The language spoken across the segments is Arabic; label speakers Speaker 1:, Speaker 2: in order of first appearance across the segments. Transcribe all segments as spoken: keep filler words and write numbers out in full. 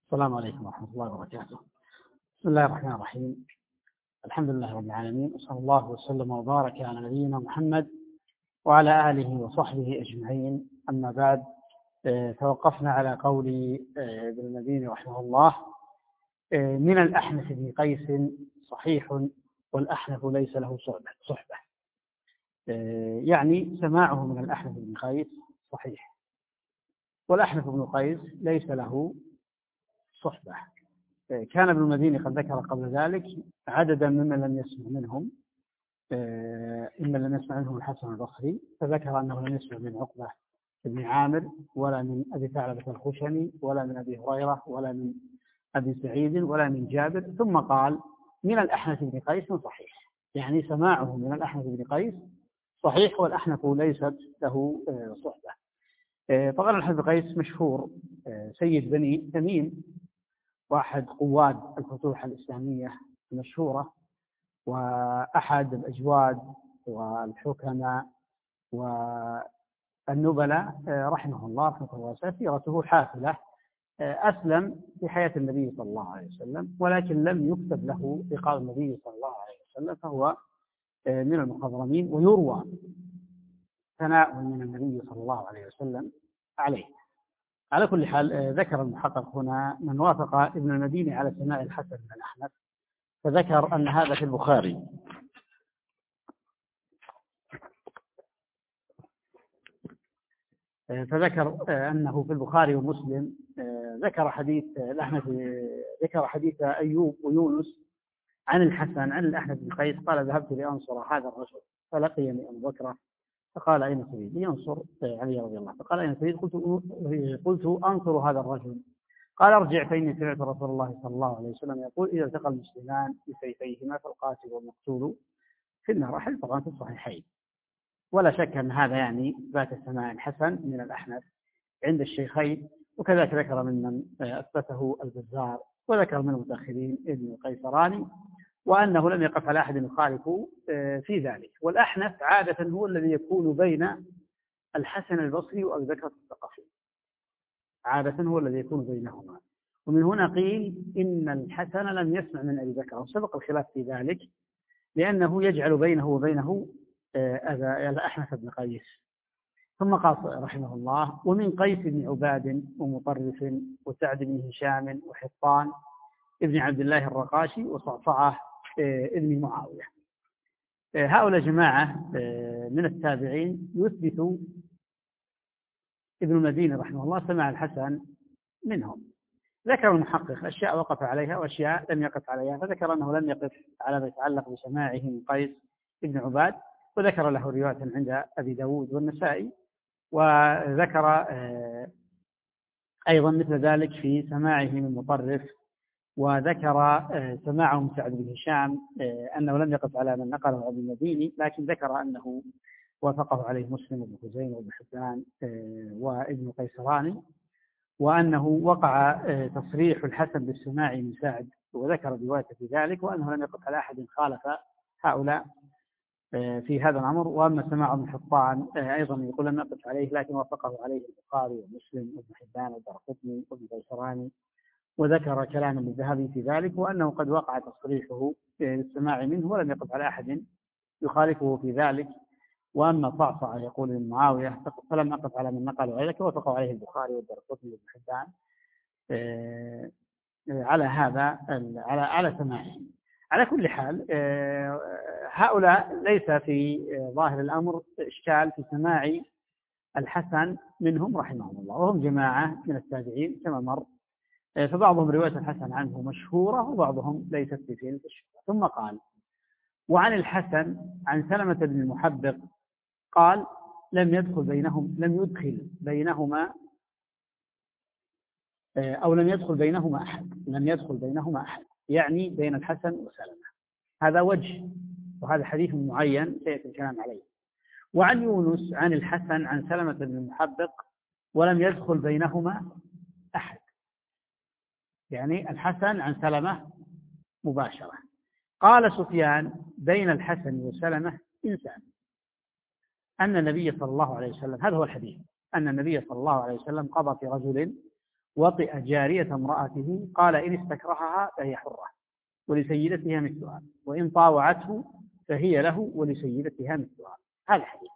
Speaker 1: السلام عليكم ورحمة الله وبركاته. بسم الله الرحمن الرحيم. الحمد لله رب العالمين، وصلى الله وسلم وبارك على نبينا محمد وعلى آله وصحبه أجمعين. أما بعد، توقفنا على قول ابن المديني رحمه الله: من الأحنف بن قيس صحيح والأحنف ليس له صحبة. يعني سماعه من الأحنف بن قيس صحيح، والأحنف بن قيس ليس له صحبة. كان ابن المديني قد ذكر قبل ذلك عددا ممن لم يسمع منهم، ممن لم يسمع منهم الحسن البصري، فذكر أنه لم يسمع من عقبة بن عامر ولا من أبي ثعلبة الخشني ولا من أبي هريرة ولا من أبي سعيد ولا من جابر، ثم قال من الأحنف بن قيس صحيح، يعني سماعه من الأحنف بن قيس صحيح، والأحنف ليست له صحبة. طبعا الأحنف بن قيس مشهور، سيد بني تميم، واحد قواد الفتوح الإسلامية المشهورة، وأحد الأجواد والحكماء والنبلاء رحمه الله رحمه الله واسعة. سيرته حافلة. أسلم في حياة النبي صلى الله عليه وسلم، ولكن لم يكتب له لقاء النبي صلى الله عليه وسلم، فهو من المخضرمين، ويروى ثناء من النبي صلى الله عليه وسلم عليه. على كل حال، ذكر المحقق هنا من وافق ابن المديني على سماع الحسن بن الأحنف، فذكر أن هذا في البخاري. فذكر أنه في البخاري ومسلم. ذكر حديث الأحنف، ذكر حديث أيوب ويونس عن الحسن عن الأحنف بن قيس قال: ذهبت لأنصر هذا الرجل فلقيني أبو بكر فقال: أين تريد؟ ينصر علي رضي الله، فقال: أين تريد؟ قلت قلت أنصر هذا الرجل. قال: ارجع فإني سمعت رسول الله صلى الله عليه وسلم يقول: إذا التقى المسلمان بسيفيهما فالقاتل والمقتول في النار. حديث طبعا في الصحيحين، ولا شك أن هذا يعني إثبات السماع الحسن من الأحنف عند الشيخين، وكذلك ذكر ممن أثبته البزار، وذكر من المتأخرين ابن القيسراني، وأنه لم يقف على أحد يخالفه في ذلك. والأحنف عادة هو الذي يكون بين الحسن البصري وأبي بكر الثقفي، عادة هو الذي يكون بينهما. ومن هنا قيل إن الحسن لم يسمع من أبي بكر، وسبق الخلاف في ذلك، لأنه يجعل بينه وبينه الأحنف بن قيس. ثم قال رحمه الله: ومن قيس بن عباد ومطرف وسعد بن هشام وحطان ابن عبد الله الرقاشي وصعصعة ابن معاوية. هؤلاء جماعة من التابعين يثبت ابن المديني رحمه الله سماع الحسن منهم. ذكر المحقق أشياء وقف عليها وأشياء لم يقف عليها، فذكر أنه لم يقف على ما يتعلق بسماعه من قيس ابن عباد، وذكر له رواية عند أبي داود والنسائي، وذكر أيضا مثل ذلك في سماعه من مطرف، وذكر سماعه من سعد بن هشام أنه لم يقف على من نقله ابن المديني، لكن ذكر أنه وافقه عليه مسلم وابن خزيمة وابن حبان وابن قيسراني، وأنه وقع تصريح الحسن بالسماع من سعد، وذكر رواية في ذلك، وأنه لم يقف على أحد خالف هؤلاء في هذا الأمر. وأما سماع ابن حطان أيضا يقول لم يقف عليه، لكن وافقه عليه البخاري ومسلم وابن حبان والدارقطني وابن قيسراني، وذكر كلاما للذهبي في ذلك، وأنه قد وقع تصريحه بالسماع منه ولم يقف على أحد يخالفه في ذلك. وأما صعصع يقول ابن معاوية فلم أقف على من نقل ذلك، وافقه عليه البخاري والدارقطني وابن حبان على هذا على على سماعه. على كل حال، هؤلاء ليس في ظاهر الأمر إشكال في سماع الحسن منهم رحمهم الله، وهم جماعة من التابعين كما مر، فبعضهم رواية الحسن عنه مشهورة وبعضهم ليست بفيل الشهرة. ثم قال: وعن الحسن عن سلمة بن المحبق قال: لم يدخل بينهم لم يدخل بينهما أو لم يدخل بينهما أحد لم يدخل بينهما أحد يعني بين الحسن وسلمة. هذا وجه، وهذا حديث معين سيأتي الكلام عليه. وعن يونس عن الحسن عن سلمة بن المحبق ولم يدخل بينهما أحد، يعني الحسن عن سلمة مباشرة. قال سفيان: بين الحسن وسلمة إنسان. أن النبي صلى الله عليه وسلم، هذا هو الحديث، أن النبي صلى الله عليه وسلم قضى في رجل وطئ جارية امرأته قال إن استكرهها فهي حرة ولسيدتها مثلها وإن طاوعته فهي له ولسيدتها مثلها. هذا الحديث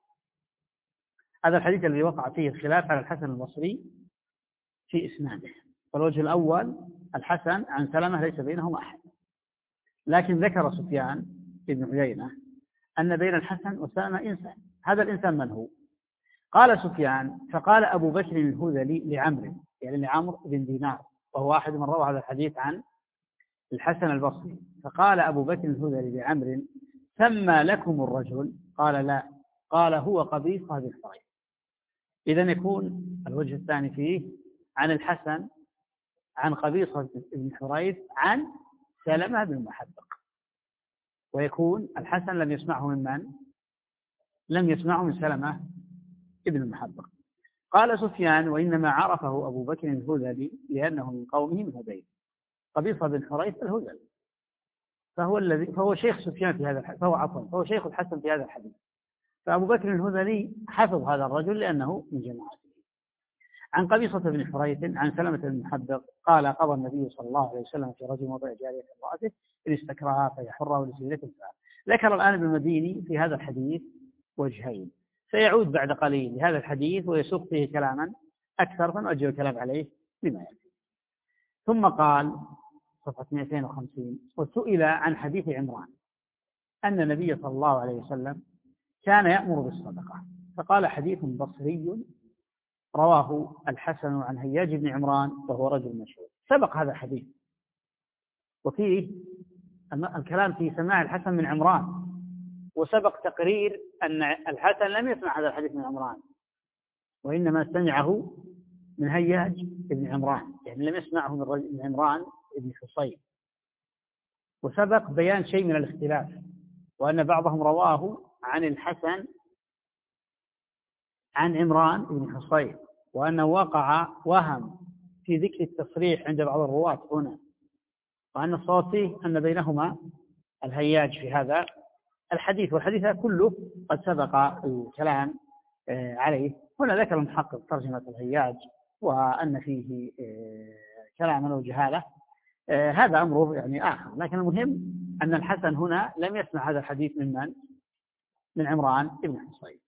Speaker 1: هذا الحديث الذي وقع فيه الخلاف على الحسن البصري في إسناده. فالوجه الأول الحسن عن سلمة ليس بينهم أحد، لكن ذكر سفيان بن عيينة أن بين الحسن وسلمة إنسان. هذا الإنسان من هو؟ قال سفيان فقال أبو بكر الهذلي لعمرو، يعني لعمرو بن دينار، وهو واحد من روى هذا الحديث عن الحسن البصري. فقال أبو بكر الهذلي لعمرو سمى لكم الرجل؟ قال لا. قال هو قبيص هذه الفريق. إذن يكون الوجه الثاني فيه عن الحسن عن قبيصة بن حريث عن سلمة بن المحبق، ويكون الحسن لم يسمعه من من؟ لم يسمعه من سلمة بن المحبق. قال سفيان وإنما عرفه أبو بكر الهذلي لأنه من قومه من هذيل. قبيصة بن حريث الهذلي فهو الذي فهو شيخ سفيان في هذا الحديث، فهو عفوا فهو شيخ الحسن في هذا الحديث. فأبو بكر الهذلي حفظ هذا الرجل لأنه من جماعته. عن قبيصة بن حريث عن سلمة بن المحبق قال قضى النبي صلى الله عليه وسلم في رجل وضع جارية امرأته إن استكرهها فهي حرة ولسيدتها مثلها. ذكر الآن ابن المديني في هذا الحديث وجهين، سيعود بعد قليل لهذا الحديث ويسوق فيه كلاما أكثر فنؤجل الكلام عليه بما يأتي. ثم قال صفحة مئتين وخمسين وسئل عن حديث عمران أن النبي صلى الله عليه وسلم كان يأمر بالصدقة، فقال حديث بصري رواه الحسن عن هياج بن عمران وهو رجل مشهور. سبق هذا الحديث وفيه الكلام في سماع الحسن من عمران، وسبق تقرير أن الحسن لم يسمع هذا الحديث من عمران وإنما سمعه من هياج بن عمران، يعني لم يسمعه من عمران بن حصين. وسبق بيان شيء من الاختلاف، وأن بعضهم رواه عن الحسن عن عمران بن حصين، وأنه وقع وهم في ذكر التصريح عند بعض الرواة هنا، وأن الصواب فيه أن بينهما الهياج في هذا الحديث، والحديث كله قد سبق الكلام عليه. هنا ذكر المحقق ترجمة الهياج وأن فيه كلاما أو جهالة، هذا أمره يعني آخر، لكن المهم أن الحسن هنا لم يسمع هذا الحديث من من؟ من عمران بن حصين.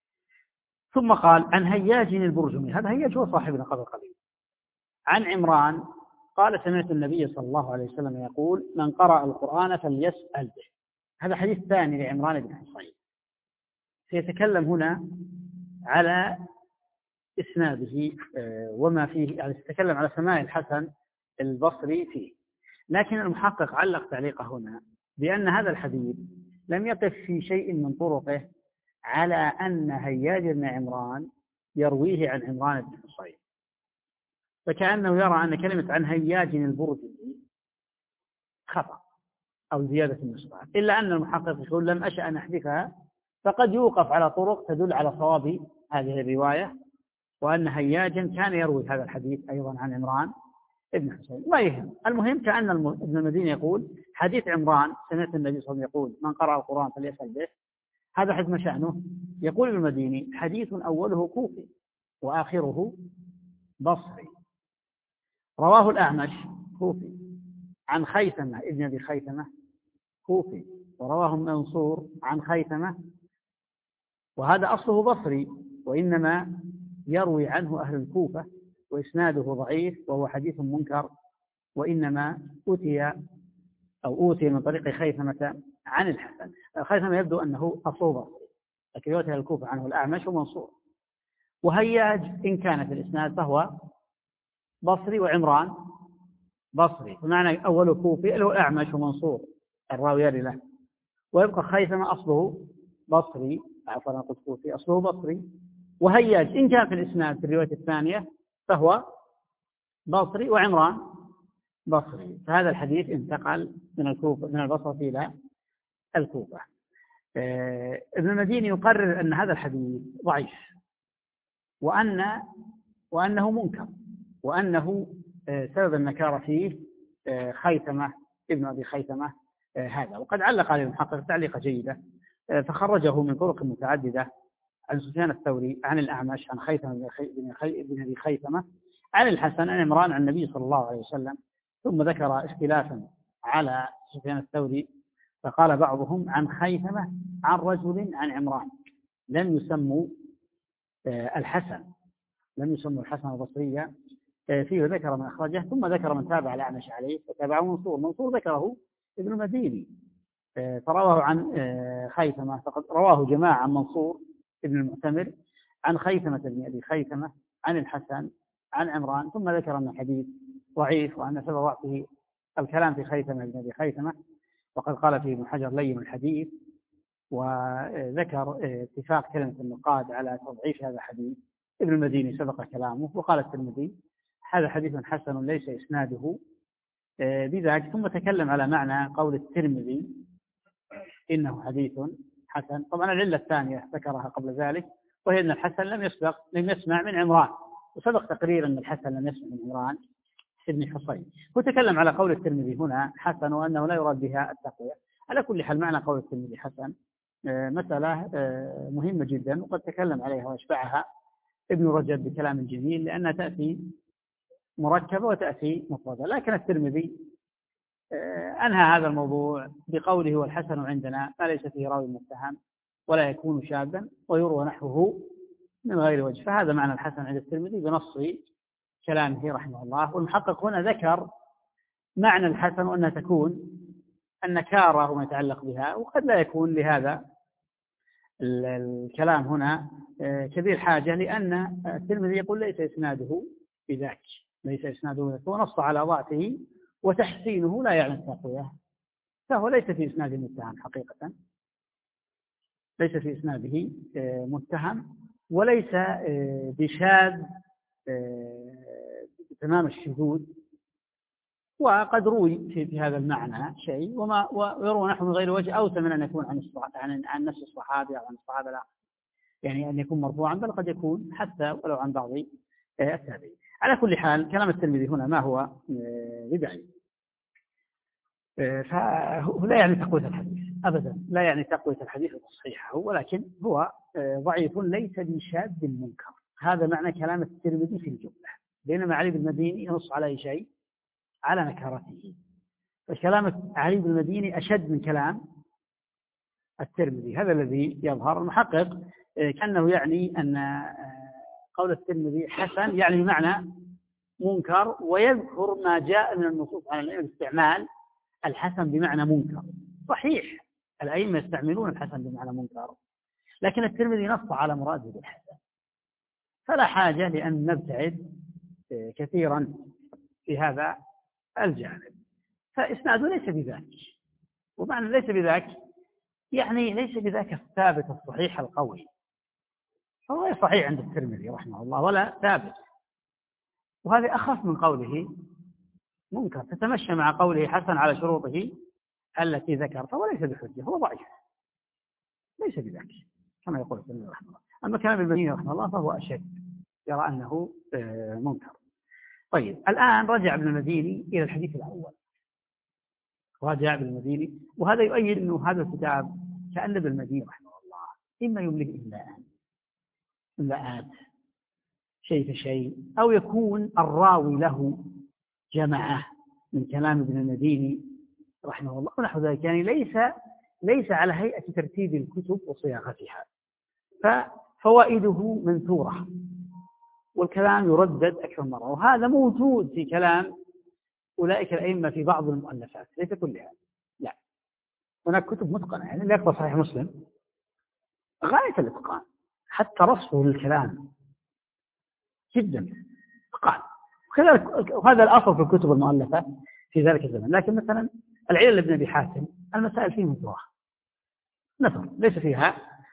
Speaker 1: ثم قال عن هياج البرجمي، هذا هياج هو صاحبنا قبل قليل، عن عمران قال سمعت النبي صلى الله عليه وسلم يقول من قرأ القرآن فليسأل به. هذا حديث ثاني لعمران بن حصين. سيتكلم هنا على إسناده وما فيه، يعني سيتكلم على سماع الحسن البصري فيه، لكن المحقق علق تعليقه هنا بأن هذا الحديث لم يقف في شيء من طرقه على أن هياج بن عمران يرويه عن عمران بن حصين، فكأنه يرى أن كلمة عن هياج البرجمي خطأ أو زيادة النسبة، إلا أن المحقق يقول لم أشأ أن أحذفها، فقد يوقف على طرق تدل على صواب هذه الرواية، وأن هياجا كان يروي هذا الحديث أيضا عن عمران ابن حسين. ما يهم، المهم كأن ابن المديني يقول حديث عمران سمعت النبي صلى الله عليه وسلم يقول من قرأ القرآن فليسأل به، هذا حديث ما شأنه؟ يقول ابن المديني حديث أوله كوفي وآخره بصري، رواه الأعمش كوفي عن خيثمة ابن أبي خيثمة كوفي، ورواه منصور عن خيثمة، وهذا أصله بصري وإنما يروي عنه أهل الكوفة وإسناده ضعيف وهو حديث منكر، وإنما أتي أو أوتي من طريق خيثمة عن الحسن. خيثمة يبدو أنه أصله بصري، لكن يؤتي الكوفة عنه الأعمش ومنصور. وهياج إن كان في الإسناد فهو بصري وعمران بصري، بمعنى أوله كوفي اللي هو الأعمش ومنصور الراويان له، ويبقى خيثمة أصله بصري، عفوا أنا قلت كوفي، أصله بصري. وهياج إن كان في الإسناد في الرواية الثانية فهو بصري وعمران بصري. فهذا الحديث انتقل من الكوفة من البصرة إلى الكوفة. آه ابن المديني يقرر أن هذا الحديث ضعيف، وأن وأنه منكر، وأنه آه سبب النكارة فيه آه خيثمة ابن أبي خيثمة آه هذا. وقد علق عليه المحقق تعليقة جيدة، آه فخرجه من طرق متعددة عن سفيان الثوري عن الأعمش عن خيثمة بن أبي خيثمة عن الحسن عن عمران عن النبي صلى الله عليه وسلم. ثم ذكر اختلافا على سفيان الثوري، فقال بعضهم عن خيثمة عن رجل عن عمران، لم يسموا الحسن لم يسموا الحسن البصري فيه، ذكر من أخرجه. ثم ذكر من تابع الأعمش عليه فتابعه منصور، منصور ذكره ابن المديني فرواه عن خيثمة، فقد رواه جماعة عن منصور ابن المعتمر عن خيثمة بن أبي خيثمة عن الحسن عن عمران. ثم ذكر أن الحديث ضعيف وأن سبب ضعفه الكلام في خيثمة بن أبي خيثمة، وقد قال فيه ابن حجر لين الحديث، وذكر اتفاق كلمة النقاد على تضعيف هذا الحديث. ابن المديني سبق كلامه، وقال الترمذي هذا حديث حسن ليس إسناده بذلك. ثم تكلم على معنى قول الترمذي إنه حديث حسن. طبعا العلة الثانية ذكرها قبل ذلك، وهي أن الحسن لم يسبق لم يسمع من عمران، وسبق تقرير أن الحسن لم يسمع من عمران ابن حصين. وتكلم على قول الترمذي هنا حسن وأنه لا يراد بها التقوية. على كل حال معنى قول الترمذي حسن مسألة مهمة جدا، وقد تكلم عليها واشبعها ابن رجب بكلام جميل، لأنها تأتي مركبة وتأتي مفردة. لكن الترمذي أنهى هذا الموضوع بقوله والحسن عندنا ما ليس فيه راوي متهم ولا يكون شاذا ويروى نحوه من غير وجه. فهذا معنى الحسن عند الترمذي بنص كلامه رحمه الله. والمحقق هنا ذكر معنى الحسن وأنها تكون النكارة وما يتعلق بها، وقد لا يكون لهذا الكلام هنا كبير حاجة، لأن الترمذي يقول ليس إسناده بذاك ليس إسناده بذاك، هو نص على ضعفه وتحسينه لا يعني التقوية، فهو ليس في إسناده متهم حقيقة، ليس في إسناده متهم، وليس بشاذ تمام الشذوذ. وقد روي في هذا المعنى شيء وما ويروى نحو من غير وجه أوسع من أن يكون عن عن عن نفس الصحابي أو عن الصحابة لا، يعني أن يكون مرفوعا، بل قد يكون حتى ولو عن بعض التابعين. على كل حال كلام الترمذي هنا ما هو ببعيد، فهو لا يعني تقوية الحديث أبدا، لا يعني تقوية الحديث الصحيح، ولكن هو ضعيف ليس بشاذ منكر. هذا معنى كلام الترمذي في الجملة، بينما علي بن المديني ينص على أي شيء على نكارته. فكلام علي بن المديني أشد من كلام الترمذي، هذا الذي يظهر. المحقق كأنه يعني أن قول الترمذي حسن يعني بمعنى منكر، ويذكر ما جاء من النصوص على الاستعمال الحسن بمعنى منكر. صحيح الأئمة يستعملون الحسن بمعنى منكر، لكن الترمذي نص على مراده بالحسن، فلا حاجة لأن نبتعد كثيرا في هذا الجانب. فإسناده ليس بذاك، ومعنى ليس بذاك يعني ليس بذاك الثابت الصحيح القوي، هو غير صحيح عند الترمذي رحمه الله ولا ثابت، وهذا أخف من قوله منكر، تتمشى مع قوله حسن على شروطه التي ذكر، فهو ليس بحجة، هو ضعيف ليس بذاك كما يقول الترمذي رحمه الله. أما كلام ابن المديني رحمه الله فهو أشد، يرى أنه منكر. طيب الآن رجع ابن المديني إلى الحديث الأول، رجع ابن المديني، وهذا يؤيد أنه هذا الكتاب كأن ابن المديني رحمه الله إما يملك إملاء إملاءات شيء فشيء، أو يكون الراوي له جماعة من كلام ابن المديني رحمه الله ونحو ذلك، يعني ليس ليس على هيئة ترتيب الكتب وصياغتها، ففوائده منثورة والكلام يردد أكثر مرة، وهذا موجود في كلام أولئك الأئمة في بعض المؤلفات ليس كلها، لا، هناك كتب متقنة، يعني اللي يقرأ صحيح مسلم غاية الإتقان، حتى رصفه للكلام جدا إتقان، وهذا الأصل في الكتب المؤلفة في ذلك الزمن. لكن مثلا العلل لابن أبي حاتم المسائل فيه منثورة نثر، ليس فيها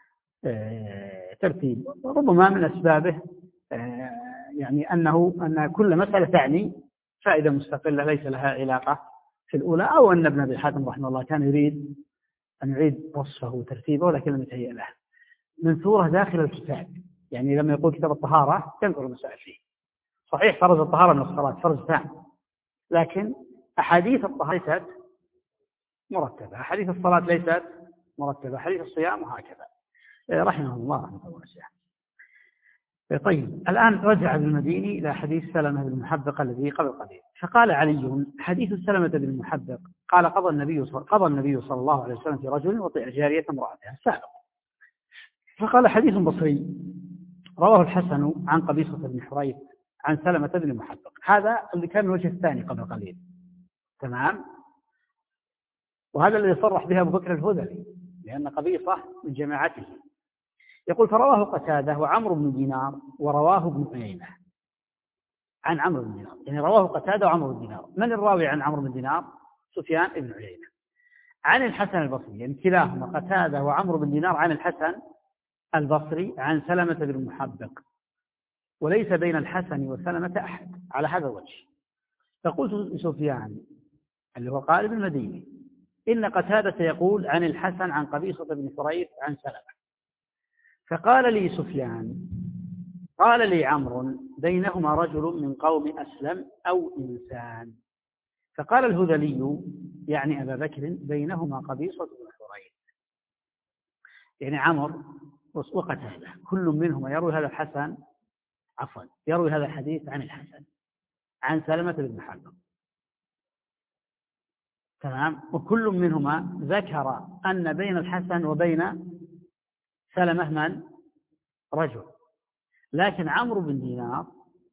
Speaker 1: ترتيب، ربما من أسبابه يعني أنه أن كل مسألة تعني فائدة مستقلة ليس لها علاقة في الأولى، أو أن ابن أبي حاتم رحمه الله كان يريد أن يعيد وصفه وترتيبه لكن لم يتهيأ له. منثورة داخل الكتاب، يعني لما يقول كتاب الطهارة تنثر المسائل فيه، صحيح فرض الطهارة من الصلاة فرض ثاني، لكن أحاديث الطهارة ليست مرتبة، أحاديث الصلاة ليست مرتبة، أحاديث الصيام وهكذا رحمه الله رحمه الله واسعة. طيب الآن رجع ابن المديني إلى حديث سلمة بن المحبق الذي قبل قليل، فقال علي: حديث سلمة بن المحبق قال قضى النبي قضى النبي صلى الله عليه وسلم في رجل وطئ جارية امرأته سابق. فقال: حديث بصري رواه الحسن عن قبيصة بن حريث عن سلمة بن المحبق. هذا اللي كان الوجه الثاني قبل قليل، تمام؟ وهذا الذي صرح به أبو بكر الهذلي، لأن قبيصة من جماعته. يقول: فرواه قتادة وعمرو بن دينار ورواه ابن عيينة عن عمرو بن دينار، يعني رواه قتادة وعمرو بن دينار. من الراوي عن عمرو بن دينار؟ سفيان بن عيينة عن الحسن البصري، يعني كلاهما قتادة وعمرو بن دينار عن الحسن البصري عن سلمة بن المحبق، وليس بين الحسن وسلمة أحد على هذا الوجه. فقلت لسفيان اللي هو قال ابن المديني: إن قتادة يقول عن الحسن عن قبيصة بن حريث عن سلمة. فقال لي سفيان: قال لي عمرو: بينهما رجل من قوم أسلم أو إنسان. فقال الهذلي يعني أبا بكر: بينهما قبيصة بن حريث، يعني عمرو وقتادة كل منهما يروي هذا الحسن عفوا يروي هذا الحديث عن الحسن عن سلمة بن المحبق، تمام؟ وكل منهما ذكر أن بين الحسن وبين سلمة من رجل، لكن عمرو بن دينار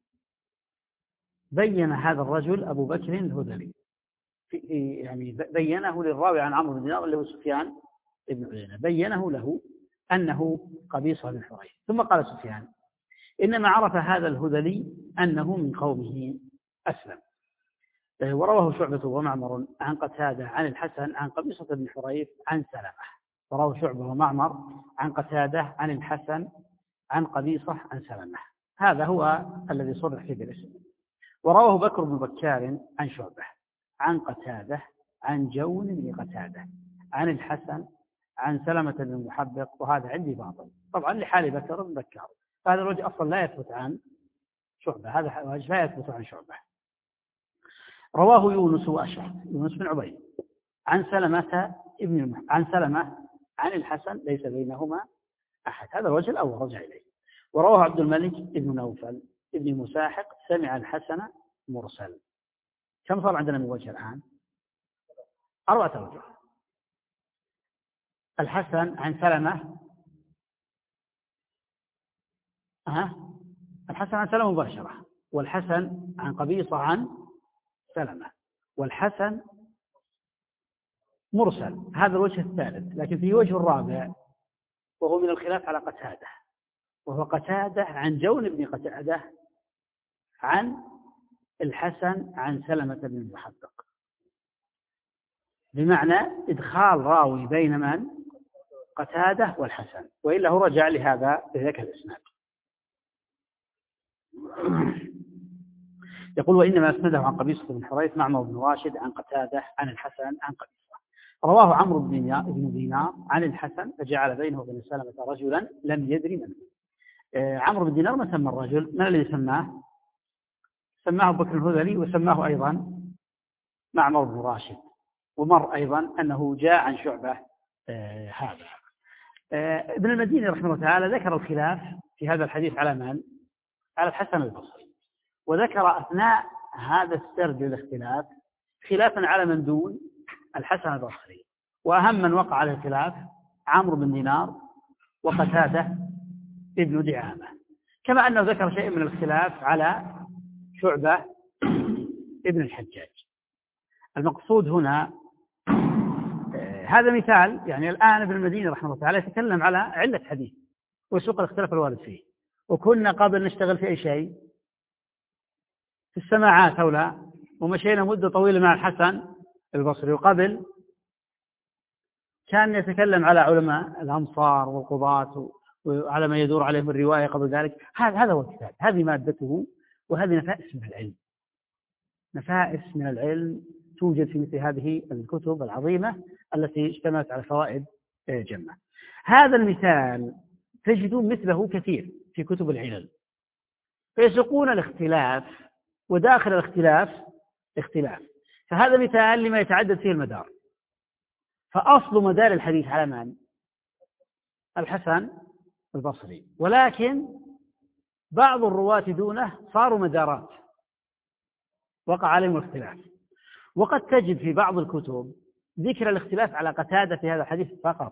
Speaker 1: بين هذا الرجل أبو بكر الهذلي، يعني بينه للراوي عن عمرو بن دينار اللي هو سفيان بن عيينة، بينه له أنه قبيصة بن حريث. ثم قال سفيان: إنما عرف هذا الهذلي أنه من قومه أسلم. ورواه شعبة ومعمر عن قتادة عن الحسن عن قبيصة بن حريث عن سلمة. ورواه شعبة ومعمر عن قتادة عن الحسن عن قبيصة عن سلمة. هذا هو الذي صرح فيه بالاسم. ورواه بكر بن بكار عن شعبة عن قتادة عن جون بن قتادة عن الحسن عن سلمة بن المحبق، وهذا عندي باطل طبعا لحال بكر بن بكار. هذا الوجه أصلا لا يثبت عن شعبة، هذا وجه لا يثبت عن شعبة. رواه يونس وأشعث، يونس بن عبيد عن سلمة ابن المح... عن سلمة عن الحسن ليس بينهما أحد. هذا الوجه الأول رجع إليه. ورواه عبد الملك ابن نوفل ابن مساحق سمع الحسن مرسل. كم صار عندنا من وجه الآن؟ أربعة وجه. الحسن عن سلمة أه؟ الحسن عن سلمة مباشرة، والحسن عن قبيصة عن سلمة، والحسن مرسل. هذا الوجه الثالث. لكن في وجه الرابع وهو من الخلاف على قتادة، وهو قتادة عن جون بن قتادة عن الحسن عن سلمة بن المحبق، بمعنى إدخال راوي بين من؟ قتادة والحسن، وإلا هو رجع لهذا بذلك الإسناد. يقول: وإنما أسنده عن قبيصة بن حريث معمر بن راشد عن قتادة عن الحسن عن قبيصة. رواه عمرو بن دينار عن الحسن فجعل بينه وبين سلمة رجلا لم يدري من. آه عمرو بن دينار ما سمى الرجل، من الذي سماه؟ سماه أبو بكر الهذلي، وسماه أيضا معمر بن راشد. ومر أيضا أنه جاء عن شعبة آه هذا. آه ابن المديني رحمه الله تعالى ذكر الخلاف في هذا الحديث على من؟ على الحسن البصري، وذكر أثناء هذا السرد للاختلاف خلافا على من دون الحسن البصري، وأهم من وقع على الخلاف عمرو بن دينار وقتادة ابن دعامة، كما أنه ذكر شيء من الخلاف على شعبة ابن الحجاج. المقصود هنا آه هذا مثال. يعني الآن ابن المديني رحمه الله تعالى يتكلم على علة حديث وسوق الاختلاف الوارد فيه، وكنا قبل نشتغل في أي شيء في السماعات أو لا، ومشينا مدة طويلة مع الحسن البصري، وقبل كان يتكلم على علماء الأمصار والقضاة وعلى ما يدور عليهم الرواية قبل ذلك. هذا هذا هو الكتاب، هذه مادته، وهذه نفائس من العلم، نفائس من العلم توجد في مثل هذه الكتب العظيمة التي اشتملت على فوائد جمة. هذا المثال تجدون مثله كثير في كتب العلل، فيسوقون الاختلاف، وداخل الاختلاف اختلاف. فهذا مثال لما يتعدد فيه المدار. فأصل مدار الحديث على من؟ الحسن البصري، ولكن بعض الرواة دونه صاروا مدارات وقع عليهم الاختلاف. وقد تجد في بعض الكتب ذكر الاختلاف على قتادة في هذا الحديث فقط،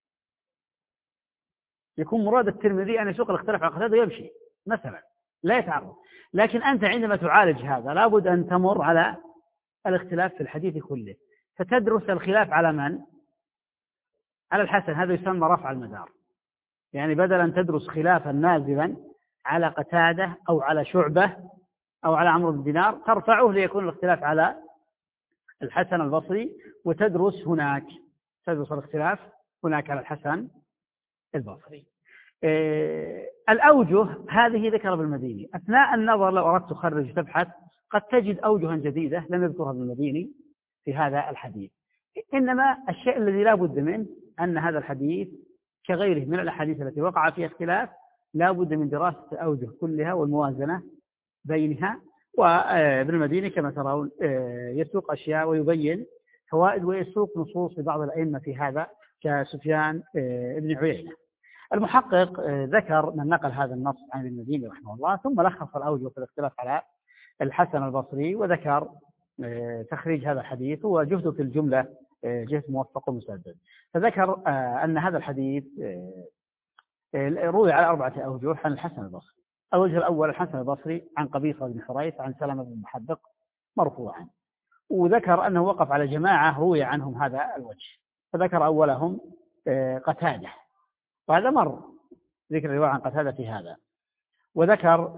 Speaker 1: يكون مراد الترمذي أن يسوق الاختلاف على قتادة ويمشي مثلا، لا يتعرض. لكن أنت عندما تعالج هذا لابد أن تمر على الاختلاف في الحديث كله، فتدرس الخلاف على من؟ على الحسن. هذا يسمى رفع المدار، يعني بدل أن تدرس خلافا نازلا على قتادة أو على شعبة أو على عمرو بن دينار، ترفعه ليكون الاختلاف على الحسن البصري، وتدرس هناك تدرس الاختلاف هناك على الحسن البصري. إيه الأوجه هذه ذكر ابن المديني أثناء النظر. لو أردت تخرج تبحث قد تجد أوجها جديدة لم يذكرها ابن المديني في هذا الحديث. إنما الشيء الذي لا بد منه أن هذا الحديث كغيره من الأحاديث التي وقع فيها اختلاف لا بد من دراسة الأوجه كلها والموازنة بينها. وابن المديني كما ترون يسوق أشياء ويبين فوائد ويسوق نصوص لبعض الأئمة في هذا كسفيان بن عيينة. المحقق ذكر من نقل هذا النص عن ابن المديني رحمه الله، ثم لخص الأوجه في الاختلاف على الحسن البصري، وذكر تخريج هذا الحديث وجهده في الجملة جهد موفق ومسدد. فذكر أن هذا الحديث روي على أربعة أوجه عن الحسن البصري. الوجه الأول الحسن البصري عن قبيصة بن حريث عن سلمة بن محبق مرفوعا، وذكر أنه وقف على جماعة روي عنهم هذا الوجه، فذكر أولهم قتادة، وهذا مر ذكر الرواية عن قتادة في هذا، وذكر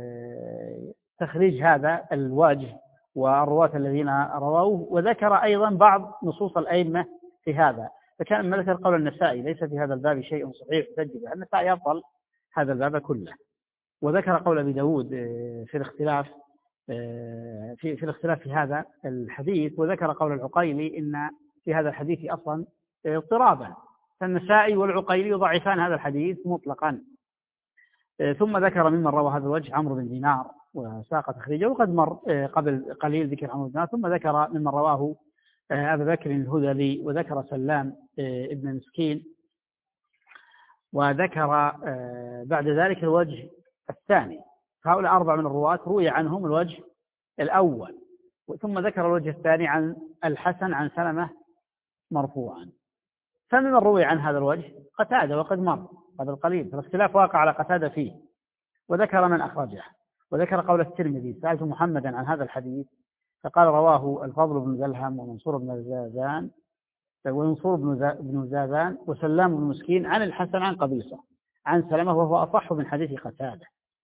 Speaker 1: تخريج هذا الوجه والرواة الذين رووه، وذكر أيضا بعض نصوص الأئمة في هذا. فكان ذكر قول النسائي ليس في هذا الباب شيء صحيح تجد النسائي يبطل هذا الباب كله، وذكر قول أبي داود في الاختلاف في في الاختلاف في هذا الحديث، وذكر قول العقيلي إن في هذا الحديث أصلا اضطرابا، فالنسائي والعقيلي يضعفان هذا الحديث مطلقا. ثم ذكر ممن روى هذا الوجه عمرو بن دينار وساق تخريجه، وقد مر قبل قليل ذكر عمرو بن دينار. ثم ذكر ممن رواه أبا بكر الهذلي، وذكر سلام ابن مسكين، وذكر بعد ذلك الوجه الثاني. هؤلاء أربع من الرواة روي عنهم الوجه الأول، ثم ذكر الوجه الثاني عن الحسن عن سلمة مرفوعا. فمن روي عن هذا الوجه قتادة، وقد مر قبل قليل، فالاختلاف واقع على قتادة فيه، وذكر من أخرجه، وذكر قول الترمذي سألت محمدا عن هذا الحديث فقال رواه الفضل بن زلهم ومنصور بن زازان ومنصور بن زازان وسلام بن مسكين عن الحسن عن قبيصة عن سلمة، وهو أصح من حديث قتادة.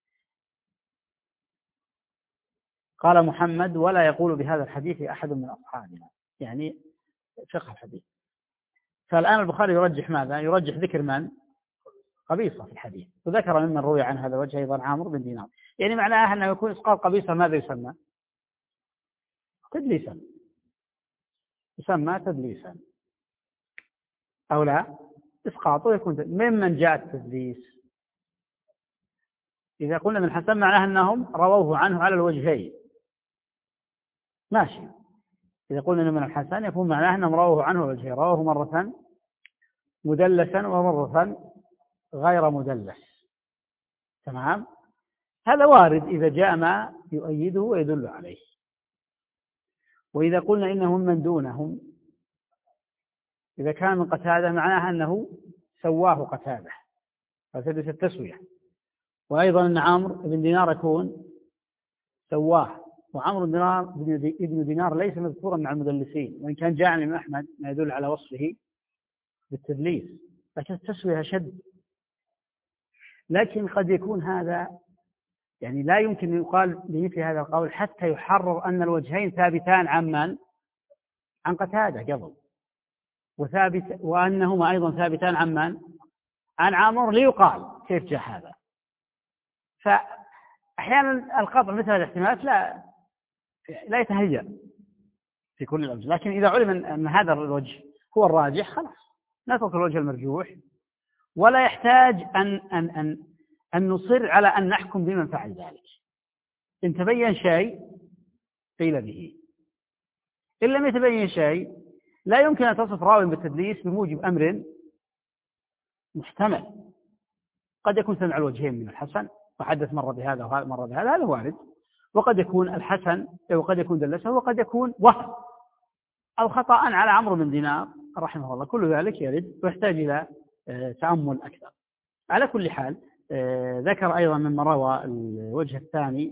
Speaker 1: قال محمد ولا يقول بهذا الحديث أحد من أصحابنا، يعني فقه الحديث. فالآن البخاري يرجح ماذا؟ يرجح ذكر من؟ قبيصة في الحديث، وذكر ممن روي عن هذا الوجه أيضا عمرو بن دينار. يعني معناه أنه يكون إسقاط قبيصة ماذا يسمى؟ تدليسا، يسمى تدليسا أو لا؟ إسقاطه يكون ممن جاء التدليس. إذا قلنا من الحسن معناه أنهم رووه عنه على الوجهين، ماشي. إذا قلنا من الحسن يكون معناه أنهم رووه عنه على الوجهين، رواه مرة مدلسا ومرة غير مدلس، تمام. هذا وارد إذا جاء ما يؤيده ويدل عليه. وإذا قلنا إنهم من دونهم، إذا كان من قتادة معناها أنه سواه قتادة فتدرس التسوية. وأيضا أن عمرو بن دينار يكون سواه، وعمرو بن دينار ابن دينار ليس مذكورا مع المدلسين، وإن كان جاء عن الإمام أحمد ما يدل على وصفه بالتدليس، لكن التسوية شد. لكن قد يكون هذا يعني لا يمكن أن يقال بمثل هذا القول حتى يحرر أن الوجهين ثابتان عن من؟ عن قتادة قبل، وثابت وأنهما أيضا ثابتان عن من؟ عن عمرو، ليقال كيف جاء هذا. فأحيانا القطع مثل هذه الاحتمالات لا لا يتهيأ في كل الأوجه، لكن إذا علم أن هذا الوجه هو الراجح خلاص نترك الوجه المرجوح، ولا يحتاج أن أن أن أن نصر على أن نحكم بمن فعل ذلك. إن تبين شيء قيل به، إن لم يتبين شيء لا يمكن أن تصف راوي بالتدليس بموجب أمر محتمل. قد يكون سمع الوجهين من الحسن وحدث مرة بهذا ومرة بهذا، هذا وارد. وقد يكون الحسن وقد يكون دلسه وقد يكون وهم أو خطأ على عمرو بن دينار رحمه الله، كل ذلك يرد ويحتاج إلى تأمل أكثر. على كل حال ذكر أيضا مما روى الوجه الثاني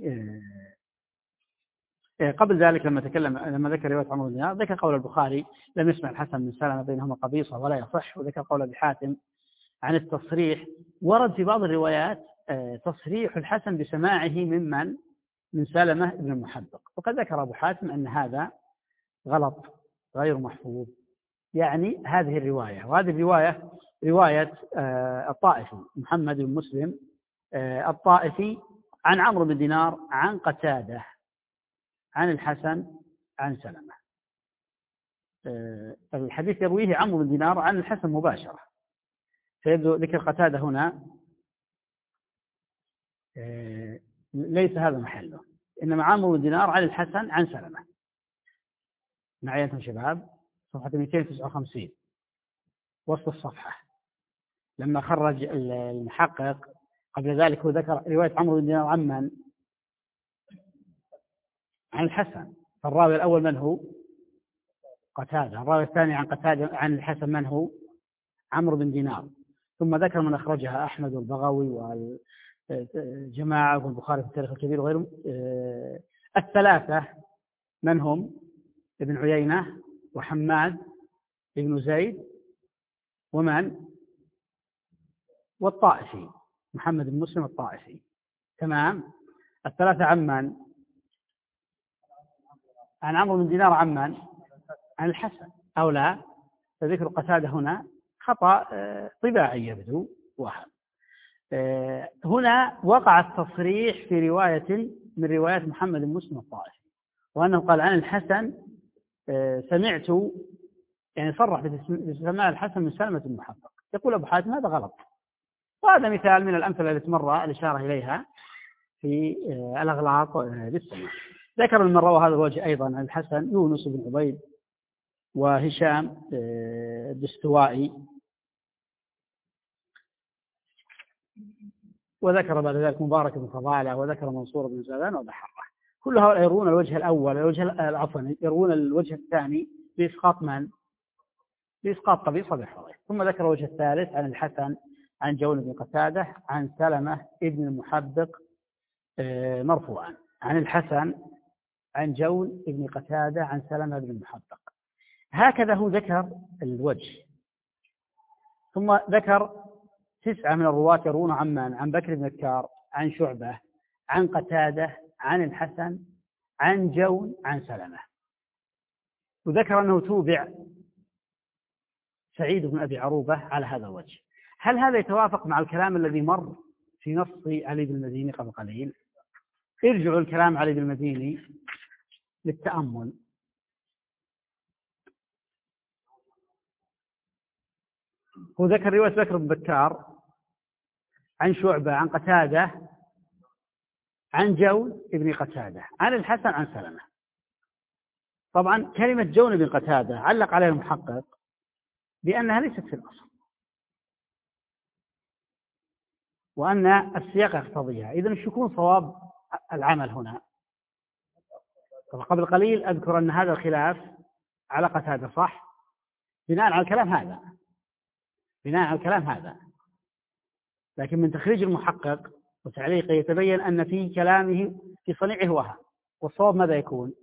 Speaker 1: قبل ذلك لما تكلم لما ذكر رواية عمرو بن دينار ذكر قول البخاري لم يسمع الحسن من سلمة بينهما قبيصة ولا يصح، وذكر قول أبي حاتم عن التصريح. ورد في بعض الروايات تصريح الحسن بسماعه ممن من سلمة بن المحبق، وقد ذكر أبو حاتم أن هذا غلط غير محفوظ، يعني هذه الرواية وهذه الرواية رواية الطائفي محمد بن مسلم الطائفي عن عمرو بن دينار عن قتادة عن الحسن عن سلمة. الحديث يرويه عمرو بن دينار عن الحسن مباشرة، فيبدو ذكر قتادة هنا ليس هذا محله، إنما عمرو بن دينار عن الحسن عن سلمة. معي أنتم شباب صفحة مئتين وتسعة وخمسين وسط الصفحة، لما خرج المحقق قبل ذلك هو ذكر رواية عمرو بن دينار عن من؟ عن الحسن. فالراوي الأول من هو؟ قتادة. الراوي الثاني عن قتادة عن الحسن من هو؟ عمرو بن دينار. ثم ذكر من أخرجها أحمد والبغوي والجماعة والبخاري في التاريخ الكبير وغيرهم. الثلاثة من هم؟ ابن عيينة وحماد ابن زيد ومن؟ والطائفي محمد بن مسلم الطائفي. تمام. الثلاثة عن من؟ عن عمرو بن دينار عن من؟ عن الحسن أو لا؟ فذكر قتادة هنا خطأ طباعي يبدو وهم. هنا وقع التصريح في رواية من روايات محمد بن مسلم الطائفي، وأنه قال عن الحسن سمعت، يعني صرح بسماع الحسن من سلمة بن المحبق. يقول أبو حاتم هذا غلط، وهذا مثال من الأمثلة التي مر الإشارة إليها في الأغلاط للسماع. ذكر من روى هذا الوجه أيضا عن الحسن يونس بن عبيد وهشام الدستوائي، وذكر بعد ذلك مبارك بن فضالة، وذكر منصور بن زادان وبحرة. كل هؤلاء يرون الوجه الأول الوجه عفوا يرون الوجه الثاني بإسقاط من؟ بإسقاط قبيصة بن حريث. ثم ذكر الوجه الثالث عن الحسن عن جون بن قتادة عن سلمة ابن المحبق مرفوعا عن الحسن عن جون بن قتادة عن سلمة بن المحبق. هكذا هو ذكر الوجه. ثم ذكر تسعة من الرواة يرون عن من؟ عن بكر بن الكار عن شعبة عن قتادة عن الحسن عن جون عن سلمة. وذكر أنه توبع سعيد بن أبي عروبة على هذا الوجه. هل هذا يتوافق مع الكلام الذي مر في نص علي بن المديني قبل قليل؟ ارجعوا الكلام علي بن المديني للتأمل. هو ذكر رواية بكر بن بكار عن شعبة عن قتادة عن جون بن قتادة عن الحسن عن سلمة. طبعا كلمة جون بن قتادة علق عليها المحقق بأنها ليست في الأصل، وأن السياق يقتضيها. إذن ايش يكون صواب العمل هنا؟ قبل قليل أذكر أن هذا الخلاف على قتادة صح؟ بناء على الكلام هذا بناء على الكلام هذا لكن من تخريج المحقق وتعليقه يتبين أن في كلامه في صنيعه وهم، والصواب ماذا يكون؟